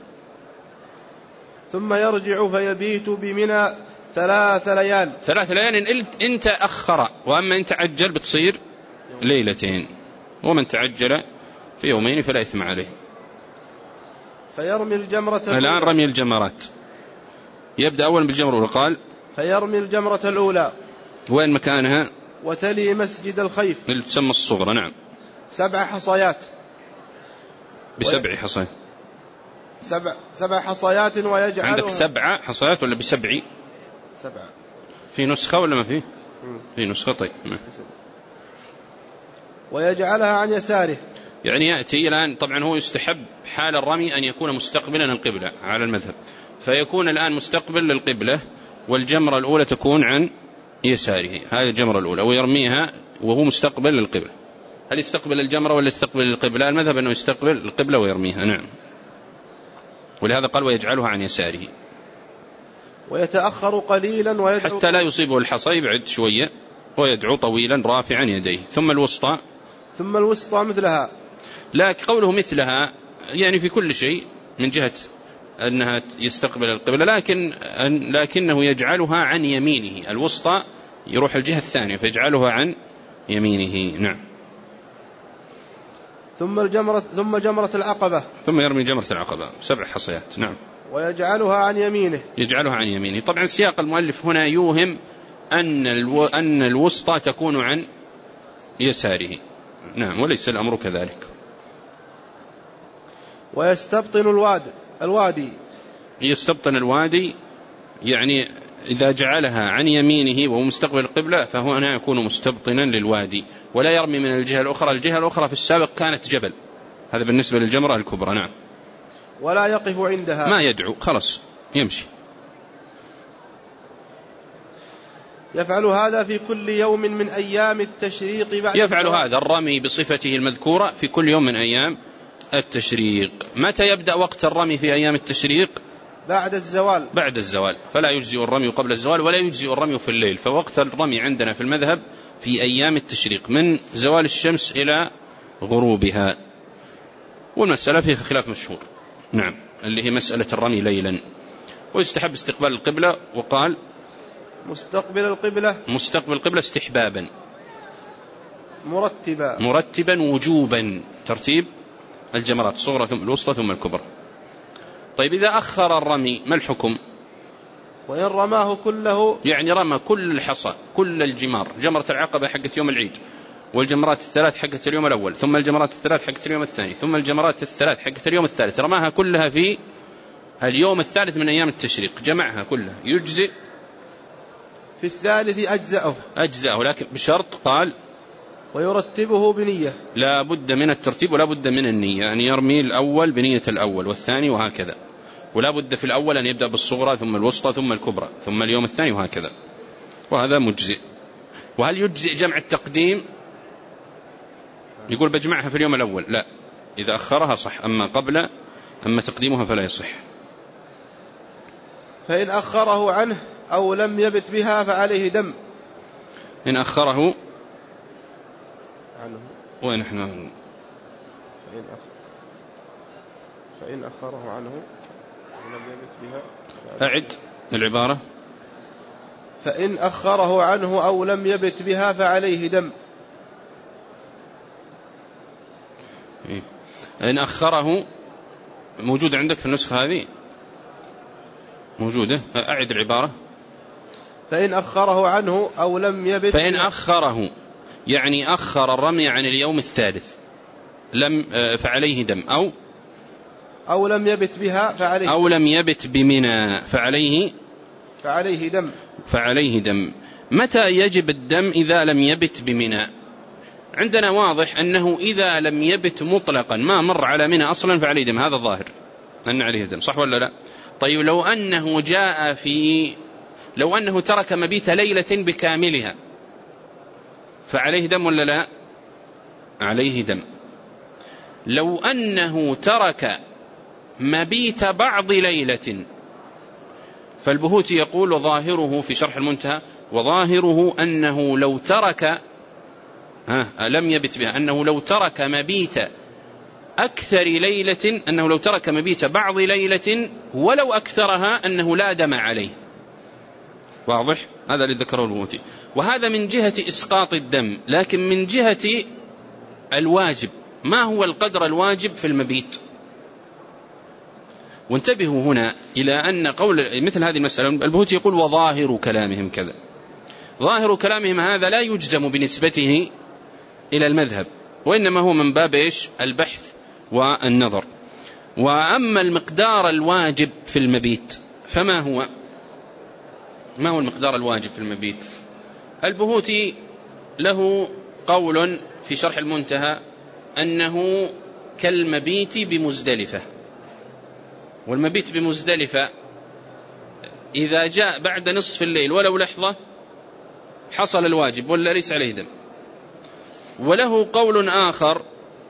ثم يرجع فيبيت بمنى 3 ليال. 3 ليال إن تأخر، وأما إن تعجل بتصير ليلتين، ومن تعجل في يومين فلا إثم عليه. فيرمي الجمرة الآن رمي الجمرات، يبدأ أولا بالجمرة الأولى. قال فيرمي الجمرة الأولى. وين مكانها؟ وتلي مسجد الخيف اللي تسمى الصغرى. نعم. 7 حصيات. ب7 حصيات. 7 حصيات ويجعلها. عندك 7 حصيات ولا ب7؟ 7. في نسخة ولا ما فيه؟ في نسخة. طيب. ويجعلها عن يساره، يعني يأتي الآن، طبعا هو يستحب حال الرمي أن يكون مستقبلا القبلة على المذهب، فيكون الآن مستقبل للقبلة، والجمرة الأولى تكون عن يساره، هذه الجمرة الأولى، ويرميها وهو مستقبل للقبلة. هل يستقبل الجمرة ولا يستقبل القبلة؟ المذهب أنه يستقبل القبلة ويرميها. نعم. ولهذا قال ويجعلها عن يساره. ويتأخر قليلا ويدعو حتى لا يصيبه الحصى، يبعد شوية ويدعو طويلا رافعا يديه. ثم الوسطى ثم الوسطى مثلها. لكن قوله مثلها يعني في كل شيء من جهة أنها يستقبل القبلة، لكنه يجعلها عن يمينه. الوسطى يروح الجهة الثانية فيجعلها عن يمينه. نعم. ثم جمرة العقبة. ثم يرمي جمرة العقبة 7 حصيات. نعم. ويجعلها عن يمينه. يجعلها عن يمينه. طبعا سياق المؤلف هنا يوهم أن الوسطى تكون عن يساره. نعم. وليس الأمر كذلك. ويستبطن الوادي. يستبطن الوادي يعني إذا جعلها عن يمينه وهو مستقبل القبلة فهنا يكون مستبطنا للوادي، ولا يرمي من الجهة الأخرى. الجهة الأخرى في السابق كانت جبل. هذا بالنسبة للجمرة الكبرى. نعم. ولا يقف عندها. ما يدعو، خلاص يمشي. يفعل هذا في كل يوم من أيام التشريق بعد يفعل الزوال. هذا الرمي بصفته المذكورة في كل يوم من أيام التشريق. متى يبدأ وقت الرمي في أيام التشريق؟ بعد الزوال. بعد الزوال. فلا يجزئ الرمي قبل الزوال ولا يجزئ الرمي في الليل. فوقت الرمي عندنا في المذهب في أيام التشريق من زوال الشمس إلى غروبها. والمسألة فيها خلاف مشهور. نعم. اللي هي مسألة الرمي ليلا. ويستحب استقبال القبلة. وقال مستقبل القبلة استحبابا مرتبا وجوبا، ترتيب الجمرات الصغرى ثم الوسطى ثم الكبرى. طيب إذا أخر الرمي ما الحكم؟ وإن رماه كله، يعني رمى كل الحصى كل الجمار، جمرة العقبة حقت يوم العيد، والجمرات الثلاث حقت اليوم الأول، ثم الجمرات الثلاث حقت اليوم الثاني، ثم الجمرات الثلاث حقت اليوم الثالث، رماها كلها في اليوم الثالث من أيام التشريق، جمعها كلها، يجزئ في الثالث أجزأه، لكن بشرط قال ويرتبه بنية. لا بد من الترتيب ولا بد من النية، يعني يرمي الأول بنية الأول والثاني وهكذا، ولا بد في الأول أن يبدأ بالصغرى ثم الوسطى ثم الكبرى ثم اليوم الثاني وهكذا، وهذا مجزئ. وهل يجزئ جمع التقديم؟ يقول بجمعها في اليوم الأول، لا، إذا أخرها صح، أما تقديمها فلا يصح. فإن أخره عنه أو لم يبت بها فعليه دم. إن أخره عنه وين احنا؟ فإن أخره عنه ولم يبت بها. أعد العبارة. فإن أخره عنه أو لم يبت بها فعليه دم. إن أخره موجود عندك في النسخة هذه؟ موجودة. أعد العبارة. فإن أخره عنه أو لم يبت فإن أخره يعني أخر الرمي عن اليوم الثالث فعليه دم، أو لم يبت بها فعليه، أو لم يبت بمنى فعليه دم. متى يجب الدم إذا لم يبت بمنى؟ عندنا واضح أنه إذا لم يبت مطلقا ما مر على منى أصلا فعليه دم، هذا الظاهر أن عليه دم، صح ولا لا؟ طيب لو أنه ترك مبيت ليلة بكاملها فعليه دم ولا لا؟ عليه دم. لو أنه ترك مبيت بعض ليلة فالبهوتي يقول وظاهره في شرح المنتهى وظاهره أنه لو ترك لم يبت بها، أنه لو ترك مبيت أكثر ليلة، أنه لو ترك مبيت بعض ليلة ولو أكثرها أنه لا دم عليه. واضح؟ هذا اللي ذكره البهوتي. وهذا من جهة إسقاط الدم، لكن من جهة الواجب ما هو القدر الواجب في المبيت؟ وانتبهوا هنا إلى أن قول مثل هذه المسألة البهوتي يقول وظاهر كلامهم كذا، ظاهر كلامهم هذا لا يجزم بنسبته إلى المذهب، وإنما هو من باب البحث والنظر. وأما المقدار الواجب في المبيت فما هو؟ ما هو المقدار الواجب في المبيت؟ البهوتي له قول في شرح المنتهى أنه كالمبيت بمزدلفة، والمبيت بمزدلفة إذا جاء بعد نصف الليل ولو لحظة حصل الواجب ولا ليس عليه دم. وله قول آخر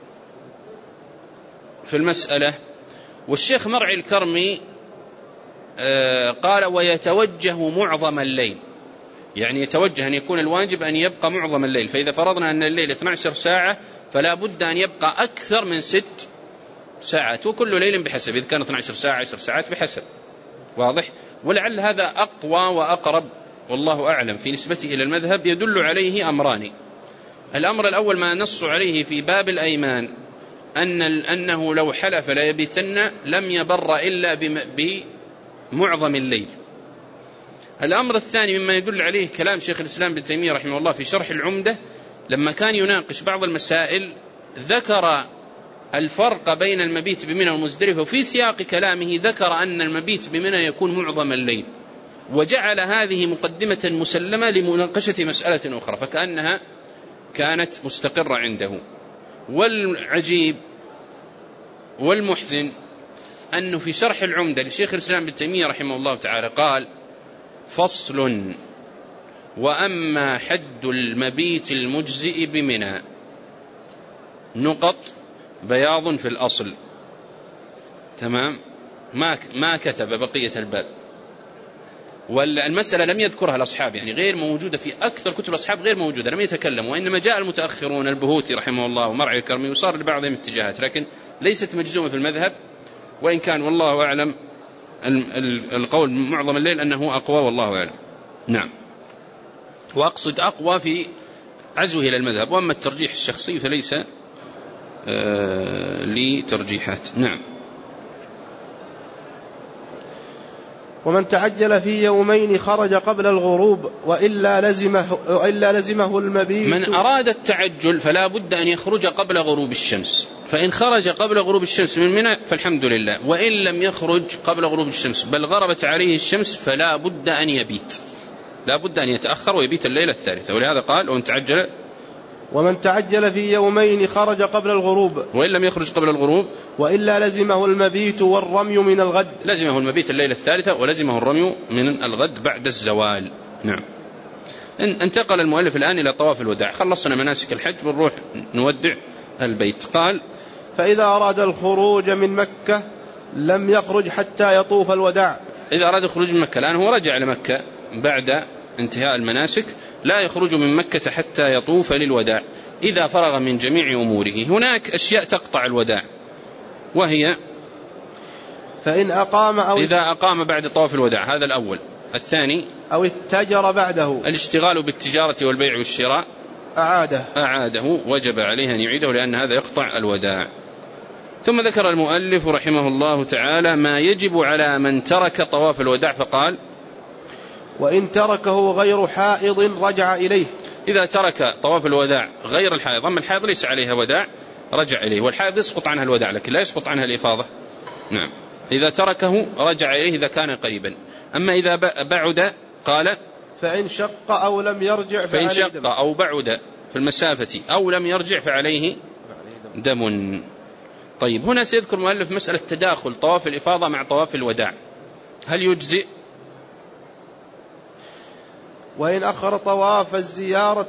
في المسألة، والشيخ مرعي الكرمي قال ويتوجه معظم الليل، يعني يتوجه أن يكون الواجب أن يبقى معظم الليل. فإذا فرضنا أن الليل 12 ساعة فلا بد أن يبقى أكثر من 6 ساعات، وكل ليل بحسب، إذا كان 12 ساعة 10 ساعات بحسب. واضح؟ ولعل هذا أقوى وأقرب والله أعلم في نسبته إلى المذهب. يدل عليه أمران: الأمر الأول ما نص عليه في باب الأيمان أنه لو حلف لا يبيتن لم يبر إلا بمعظم الليل. الأمر الثاني مما يدل عليه كلام شيخ الإسلام ابن تيمية رحمه الله في شرح العمدة، لما كان يناقش بعض المسائل ذكر الفرق بين المبيت بمنى والمزدلفة، وفي سياق كلامه ذكر أن المبيت بمنى يكون معظم الليل، وجعل هذه مقدمة مسلمة لمناقشة مسألة أخرى، فكأنها كانت مستقرة عنده. والعجيب والمحزن أنه في شرح العمدة لشيخ الإسلام ابن تيمية رحمه الله تعالى قال: فصل: وأما حد المبيت المجزئ بمنى نقط بياض في الأصل. تمام؟ ما كتب بقية الباب، والمسألة لم يذكرها الأصحاب، يعني غير موجودة في أكثر كتب الأصحاب، غير موجودة، لم يتكلموا، وإنما جاء المتأخرون البهوتي رحمه الله ومرعي الكرمي وصار لبعضهم اتجاهات، لكن ليست مجزومة في المذهب، وإن كان والله أعلم القول معظم الليل أنه أقوى والله أعلم. نعم، وأقصد أقوى في عزوه إلى المذهب، وأما الترجيح الشخصي فليس لترجيحات. نعم. ومن تعجل في يومين خرج قبل الغروب وإلا لزمه المبيت. من أراد التعجل فلا بد أن يخرج قبل غروب الشمس، فإن خرج قبل غروب الشمس من منى فالحمد لله، وإن لم يخرج قبل غروب الشمس بل غربت عليه الشمس فلا بد أن يبيت، لا بد أن يتأخر ويبيت الليلة الثالثة. ولهذا قال: ومن تعجل في يومين خرج قبل الغروب وإن لم يخرج قبل الغروب وإلا لزمه المبيت والرمي من الغد. لزمه المبيت الليلة الثالثة ولزمه الرمي من الغد بعد الزوال. نعم. انتقل المؤلف الآن إلى طواف الوداع، خلصنا مناسك الحج بنروح نودع البيت. قال: فإذا أراد الخروج من مكة لم يخرج حتى يطوف الوداع. إذا أراد الخروج من مكة، الآن هو رجع لمكة بعد انتهاء المناسك، لا يخرج من مكة حتى يطوف للوداع إذا فرغ من جميع أموره. هناك أشياء تقطع الوداع، وهي: فإن أقام إذا أقام بعد طواف الوداع، هذا الأول. الثاني: أو اتجر بعده، الاشتغال بالتجارة والبيع والشراء، أعاده وجب عليه أن يعيده، لأن هذا يقطع الوداع. ثم ذكر المؤلف رحمه الله تعالى ما يجب على من ترك طواف الوداع، فقال: وإن تركه غير حائض رجع إليه. إذا ترك طواف الوداع غير الحائض، أما الحائض ليس عليها وداع رجع إليه، والحائض يسقط عنها الوداع لكن لا يسقط عنها الإفاضة. نعم. إذا تركه رجع إليه إذا كان قريبا، أما إذا بعد قال: فإن شق أو لم يرجع فإن شق أو بعد في المسافة أو لم يرجع فعليه دم. طيب، هنا سيذكر المؤلف مسألة تداخل طواف الإفاضة مع طواف الوداع، هل يجزئ؟ وإن أخر طواف الزيارة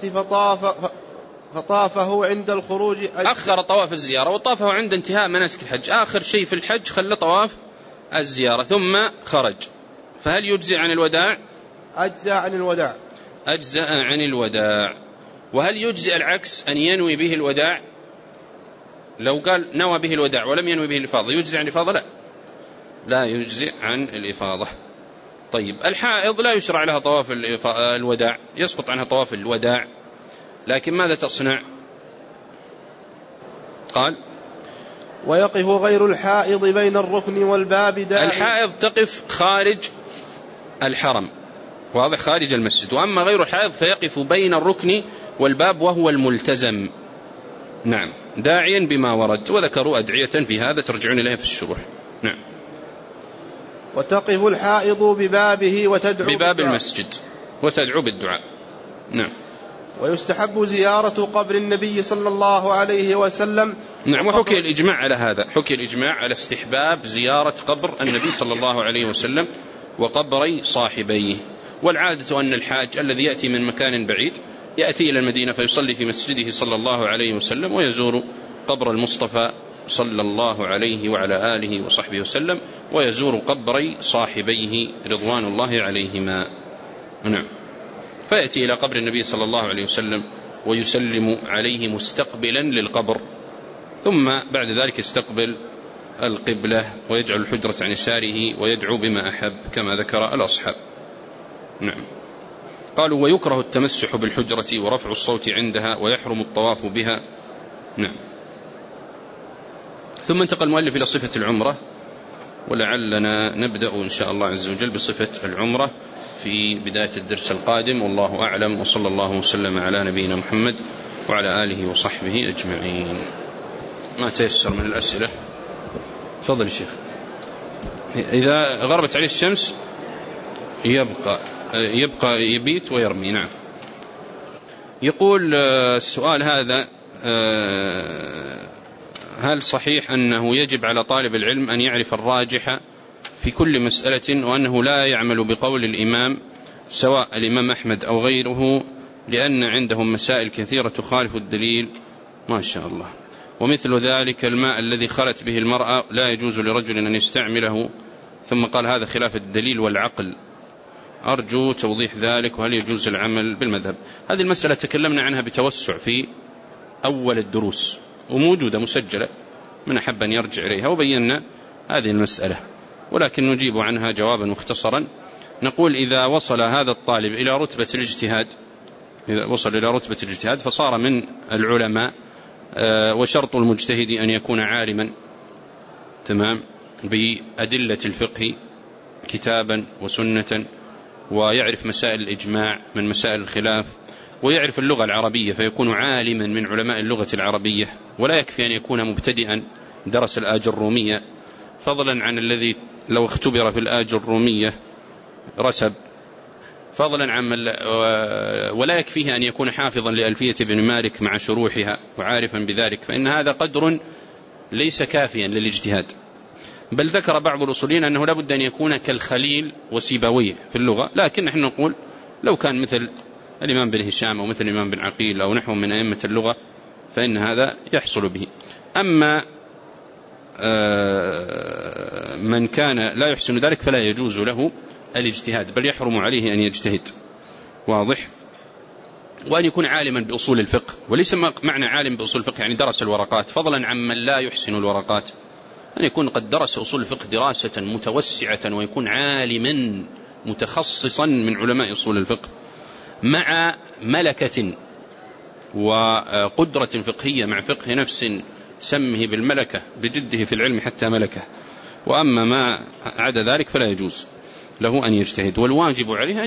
فطافه عند الخروج. أخر طواف الزيارة وطافه عند انتهاء مناسك الحج، آخر شيء في الحج خلى طواف الزيارة ثم خرج، فهل يجزئ عن الوداع؟ أجزأ عن الوداع. وهل يجزئ العكس، أن ينوي به الوداع؟ لو قال نوى به الوداع ولم ينوي به الإفاضة يجزئ عن الإفاضة؟ لا يجزئ عن الإفاضة. طيب، الحائض لا يشرع لها طواف الوداع، يسقط عنها طواف الوداع، لكن ماذا تصنع؟ قال: ويقف غير الحائض بين الركن والباب داعي. الحائض تقف خارج الحرم، واضح، خارج المسجد، وأما غير الحائض فيقف بين الركن والباب وهو الملتزم. نعم، داعيا بما ورد، وذكروا أدعية في هذا ترجعون إليها في الشروح. نعم. وتقف الحائض ببابه وتدعو بباب المسجد وتدعو بالدعاء. نعم. ويستحب زيارة قبر النبي صلى الله عليه وسلم. نعم. وحكي الإجماع على هذا، حكي الإجماع على استحباب زيارة قبر النبي صلى الله عليه وسلم وقبري صاحبيه. والعادة أن الحاج الذي يأتي من مكان بعيد يأتي إلى المدينة فيصلي في مسجده صلى الله عليه وسلم ويزور قبر المصطفى صلى الله عليه وعلى آله وصحبه وسلم، ويزور قبري صاحبيه رضوان الله عليهما. نعم. فيأتي إلى قبر النبي صلى الله عليه وسلم ويسلم عليه مستقبلا للقبر، ثم بعد ذلك يستقبل القبلة ويجعل الحجرة عن يساره ويدعو بما أحب كما ذكر الأصحاب. نعم. قالوا ويكره التمسح بالحجرة ورفع الصوت عندها ويحرم الطواف بها. نعم. ثم انتقل المؤلف إلى صفة العمرة، ولعلنا نبدأ إن شاء الله عز وجل بصفة العمرة في بداية الدرس القادم، والله أعلم، وصلى الله وسلم على نبينا محمد وعلى آله وصحبه أجمعين. ما تيسر من الأسئلة تفضل يا شيخ. إذا غربت عليه الشمس يبقى يبيت ويرمي. نعم. يقول السؤال هذا: هل صحيح أنه يجب على طالب العلم أن يعرف الراجح في كل مسألة، وأنه لا يعمل بقول الإمام سواء الإمام أحمد أو غيره، لأن عندهم مسائل كثيرة تخالف الدليل؟ ما شاء الله. ومثل ذلك الماء الذي خلت به المرأة لا يجوز لرجل أن يستعمله، ثم قال هذا خلاف الدليل والعقل، أرجو توضيح ذلك، وهل يجوز العمل بالمذهب؟ هذه المسألة تكلمنا عنها بتوسع في أول الدروس، وموجودة مسجلة، من أحب أن يرجع إليها، وبينا هذه المسألة، ولكن نجيب عنها جوابا مختصرا. نقول إذا وصل هذا الطالب إلى رتبة الاجتهاد، إذا وصل إلى رتبة الاجتهاد فصار من العلماء، وشرط المجتهد أن يكون عالما تمام بأدلة الفقه كتابا وسنة، ويعرف مسائل الإجماع من مسائل الخلاف، ويعرف اللغة العربية فيكون عالما من علماء اللغة العربية، ولا يكفي أن يكون مبتدئا درس الآج الرومية، فضلا عن الذي لو اختبر في الآج الرومية رسب، فضلا عن ولا يكفيه أن يكون حافظا لألفية بن مالك مع شروحها وعارفا بذلك، فإن هذا قدر ليس كافيا للاجتهاد. بل ذكر بعض الأصوليين أنه لا بد أن يكون كالخليل وسيبويه في اللغة، لكن نحن نقول لو كان مثل الإمام بن هشام أو مثل الإمام بن عقيل أو نحو من أئمة اللغة فإن هذا يحصل به. أما من كان لا يحسن ذلك فلا يجوز له الاجتهاد، بل يحرم عليه أن يجتهد. واضح؟ وأن يكون عالما بأصول الفقه، وليس معنى عالم بأصول الفقه يعني درس الورقات، فضلا عن من لا يحسن الورقات، أن يكون قد درس أصول الفقه دراسة متوسعة، ويكون عالما متخصصا من علماء أصول الفقه، مع ملكة وقدرة فقهية، مع فقه نفس سمه بالملكة بجده في العلم حتى ملكة. وأما ما عدا ذلك فلا يجوز له أن يجتهد، والواجب عليه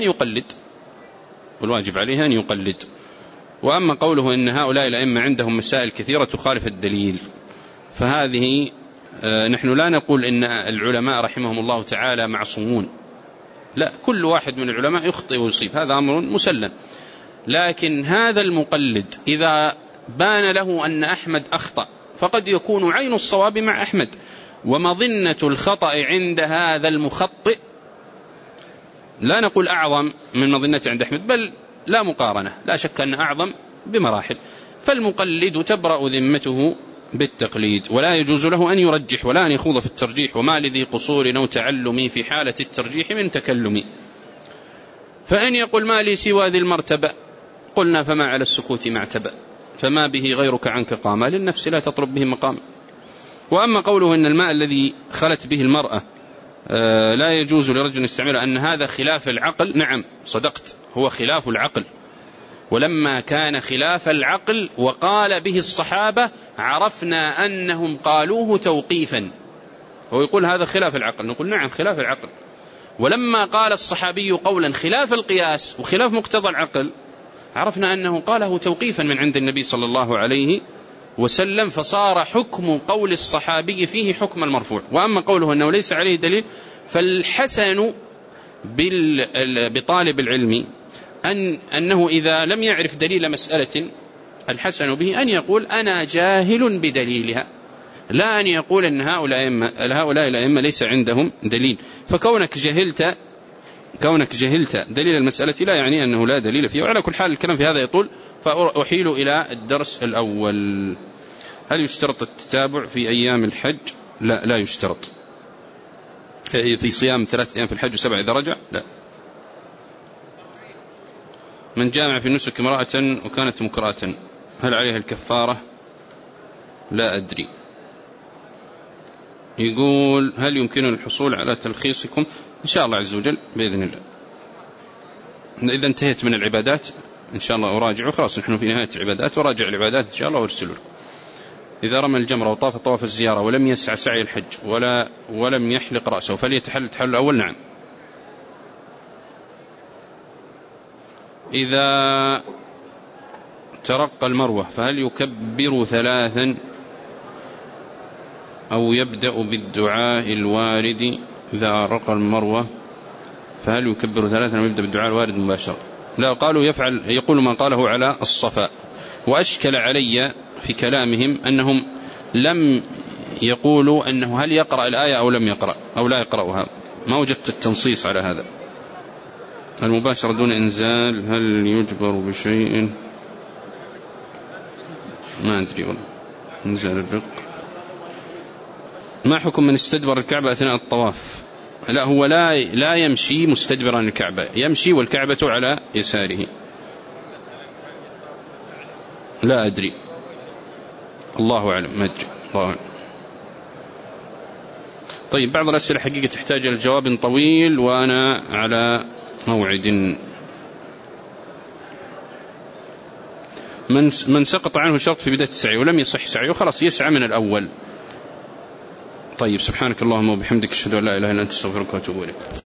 أن يقلد. وأما قوله إن هؤلاء الأئمة عندهم مسائل كثيرة تخالف الدليل، فهذه نحن لا نقول إن العلماء رحمهم الله تعالى معصومون، لا، كل واحد من العلماء يخطئ ويصيب، هذا أمر مسلم. لكن هذا المقلد إذا بان له أن أحمد أخطأ فقد يكون عين الصواب مع أحمد، ومظنة الخطأ عند هذا المخطئ لا نقول أعظم من مظنته عند أحمد، بل لا مقارنة، لا شك أن أعظم بمراحل. فالمقلد تبرأ ذمته بالتقليد، ولا يجوز له أن يرجح ولا أن يخوض في الترجيح، وما لذي قصور أو تعلمي في حالة الترجيح من تكلمي. فإن يقول ما لي سوى ذي المرتبة قلنا فما على السكوت معتبأ، فما به غيرك عنك قام، للنفس لا تطلب به مقام. وأما قوله إن الماء الذي خلت به المرأة لا يجوز لرجل يستعمله، أن هذا خلاف العقل، نعم صدقت، هو خلاف العقل، ولما كان خلاف العقل وقال به الصحابة عرفنا أنهم قالوه توقيفا. هو يقول هذا خلاف العقل، نقول نعم خلاف العقل. ولما قال الصحابي قولا خلاف القياس وخلاف مقتضى العقل عرفنا أنه قاله توقيفا من عند النبي صلى الله عليه وسلم، فصار حكم قول الصحابي فيه حكم المرفوع. وأما قوله أنه ليس عليه دليل، فالحسن بطالب العلم أنه إذا لم يعرف دليل مسألة الحسن به أن يقول أنا جاهل بدليلها، لا أن يقول أن هؤلاء الأئمة ليس عندهم دليل. فكونك جهلت دليل المسألة لا يعني أنه لا دليل فيه. وعلى كل حال الكلام في هذا يطول، فأحيل إلى الدرس الأول. هل يشترط التتابع في أيام الحج؟ لا يشترط. في صيام 3 أيام في الحج و7 إذا رجع؟ لا. من جامع في النسك امرأة وكانت مكرهة هل عليها الكفارة؟ لا أدري. يقول هل يمكن الحصول على تلخيصكم؟ إن شاء الله عز وجل بإذن الله. إذا انتهيت من العبادات إن شاء الله أراجع، وخلاص نحن في نهاية العبادات، وراجع العبادات إن شاء الله وارسل لكم. إذا رمى الجمرة وطاف طواف الزيارة ولم يسعى سعي الحج ولم يحلق رأسه فليتحلل التحلل الأول؟ نعم. إذا ترقى المروة فهل يكبر 3 أو يبدأ بالدعاء الوارد؟ إذا رقى المروة فهل يكبر 3 أو يبدأ بالدعاء الوارد مباشرة؟ لا، قالوا يقول ما قاله على الصفا. وأشكل علي في كلامهم أنهم لم يقولوا أنه هل يقرأ الآية أو لم يقرأ أو لا يقرأها، ما وجدت التنصيص على هذا. المباشرة دون إنزال هل يجبر بشيء؟ ما أدري والله. إنزال الرق. ما حكم من استدبر الكعبة أثناء الطواف؟ لا، هو لا يمشي مستدبرا الكعبة، يمشي والكعبة على يساره. لا أدري، الله أعلم، ما أدري، الله أعلم. طيب، بعض الأسئلة حقيقة تحتاج إلى جواب طويل وأنا على موعد. من سقط عنه شرط في بداية السعي ولم يصح سعيه خلاص يسعى من الأول. طيب، سبحانك اللهم وبحمدك أشهد أن لا إله إلا أنت أستغفرك وأتوب إليك.